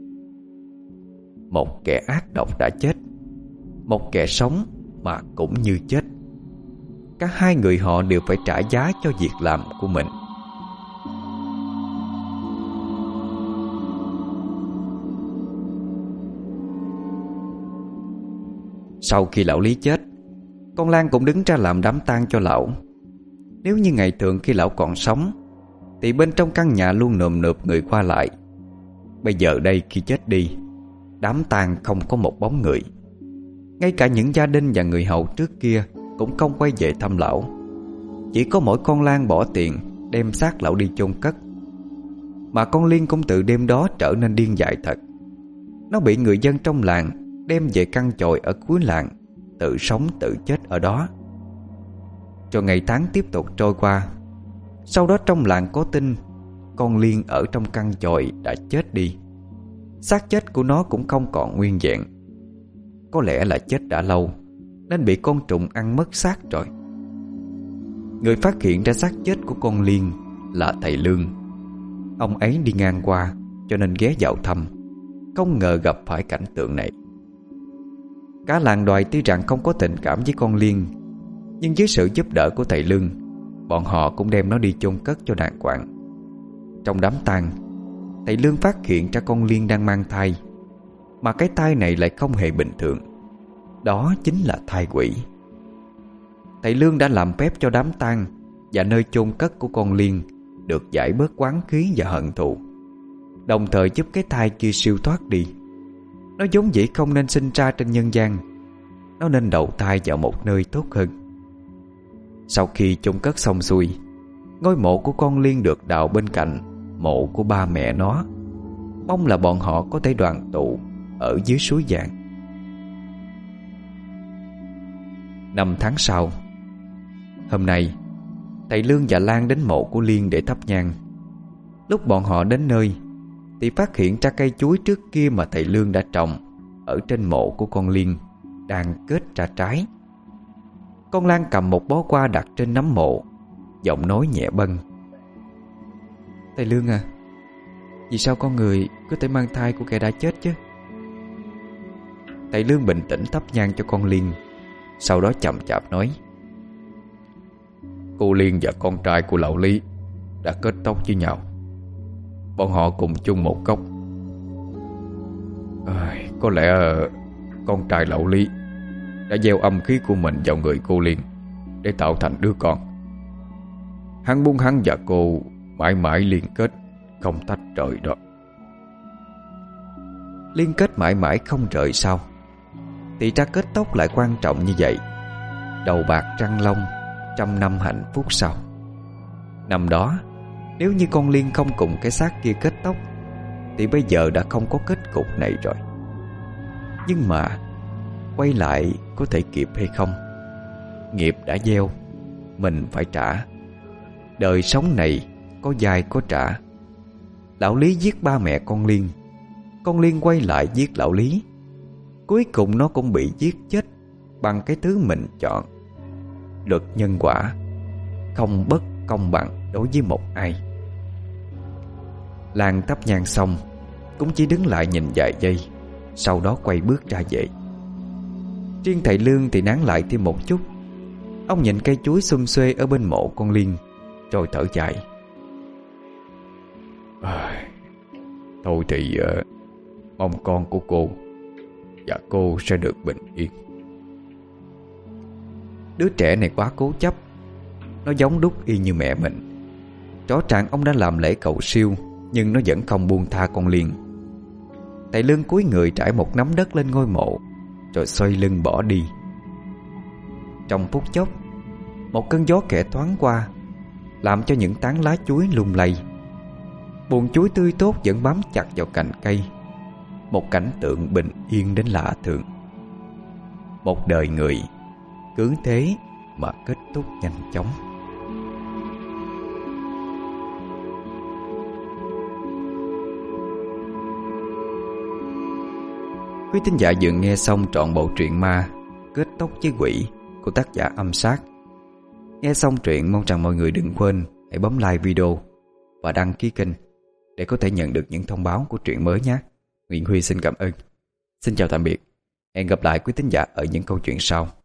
Một kẻ ác độc đã chết, một kẻ sống mà cũng như chết. Cả hai người họ đều phải trả giá cho việc làm của mình. Sau khi lão Lý chết, con Lan cũng đứng ra làm đám tang cho lão. Nếu như ngày thường khi lão còn sống thì bên trong căn nhà luôn nườm nượp người qua lại. Bây giờ đây khi chết đi, đám tang không có một bóng người. Ngay cả những gia đình và người hầu trước kia cũng không quay về thăm lão. Chỉ có mỗi con Lan bỏ tiền đem xác lão đi chôn cất. Mà con Liên cũng từ đêm đó trở nên điên dại thật. Nó bị người dân trong làng đem về căn chòi ở cuối làng, tự sống tự chết ở đó. Cho ngày tháng tiếp tục trôi qua. Sau đó trong làng có tin con Liên ở trong căn chòi đã chết đi. Xác chết của nó cũng không còn nguyên vẹn. Có lẽ là chết đã lâu nên bị con trùng ăn mất xác rồi. Người phát hiện ra xác chết của con Liên là thầy Lương. Ông ấy đi ngang qua cho nên ghé vào thăm, không ngờ gặp phải cảnh tượng này. Cả làng đoài tuy rằng không có tình cảm với con Liên, nhưng dưới sự giúp đỡ của thầy Lương, bọn họ cũng đem nó đi chôn cất cho đàng hoàng. Trong đám tang, thầy Lương phát hiện ra con Liên đang mang thai. Mà cái thai này lại không hề bình thường. Đó chính là thai quỷ. Thầy Lương đã làm phép cho đám tang và nơi chôn cất của con Liên được giải bớt oán khí và hận thù, đồng thời giúp cái thai kia siêu thoát đi. Nó vốn dĩ không nên sinh ra trên nhân gian. Nó nên đầu thai vào một nơi tốt hơn. Sau khi chôn cất xong xuôi, ngôi mộ của con Liên được đào bên cạnh mộ của ba mẹ nó. Mong là bọn họ có thể đoàn tụ ở dưới suối vàng. Năm tháng sau, hôm nay thầy Lương và Lan đến mộ của Liên để thắp nhang. Lúc bọn họ đến nơi thì phát hiện ra cây chuối trước kia mà thầy Lương đã trồng ở trên mộ của con Liên đang kết ra trái. Con Lan cầm một bó hoa đặt trên nấm mộ, giọng nói nhẹ bâng: "Thầy Lương à, vì sao con người có thể mang thai của kẻ đã chết chứ?" Thầy Lương bình tĩnh thắp nhang cho con Liên, sau đó chậm chạp nói: "Cô Liên và con trai của lão Lý đã kết tóc với nhau. Bọn họ cùng chung một cốc. à, Có lẽ con trai lão Lý đã gieo âm khí của mình vào người cô Liên để tạo thành đứa con. Hắn muốn hắn và cô mãi mãi liên kết, không tách rời đó." Liên kết mãi mãi không rời sao? Thì ra kết tóc lại quan trọng như vậy. Đầu bạc răng long, trăm năm hạnh phúc sao? Năm đó, nếu như con Liên không cùng cái xác kia kết tóc thì bây giờ đã không có kết cục này rồi. Nhưng mà quay lại có thể kịp hay không? Nghiệp đã gieo, mình phải trả. Đời sống này có dai có trả. Lão Lý giết ba mẹ con Liên, con Liên quay lại giết lão Lý. Cuối cùng nó cũng bị giết chết bằng cái thứ mình chọn. Luật nhân quả không bất công bằng đối với một ai. Lan thắp nhang xong cũng chỉ đứng lại nhìn vài giây, sau đó quay bước ra về. Riêng thầy Lương thì nán lại thêm một chút. Ông nhìn cây chuối xum xuê ở bên mộ con Liên, rồi thở dài: à, Thôi thì uh, mong con của cô và cô sẽ được bình yên. Đứa trẻ này quá cố chấp. Nó giống đúc y như mẹ mình. Rõ ràng ông đã làm lễ cầu siêu, nhưng nó vẫn không buông tha con Liên. Thầy Lương cúi người trải một nắm đất lên ngôi mộ, rồi xoay lưng bỏ đi. Trong phút chốc, một cơn gió khẽ thoáng qua, làm cho những tán lá chuối lung lay. Buồn chuối tươi tốt vẫn bám chặt vào cành cây. Một cảnh tượng bình yên đến lạ thường. Một đời người cứ thế mà kết thúc nhanh chóng. Quý thính giả vừa nghe xong trọn bộ truyện ma Kết tóc với quỷ của tác giả Âm Sát. Nghe xong truyện, mong rằng mọi người đừng quên hãy bấm like video và đăng ký kênh để có thể nhận được những thông báo của truyện mới nhé. Nguyễn Huy xin cảm ơn. Xin chào tạm biệt. Hẹn gặp lại quý thính giả ở những câu chuyện sau.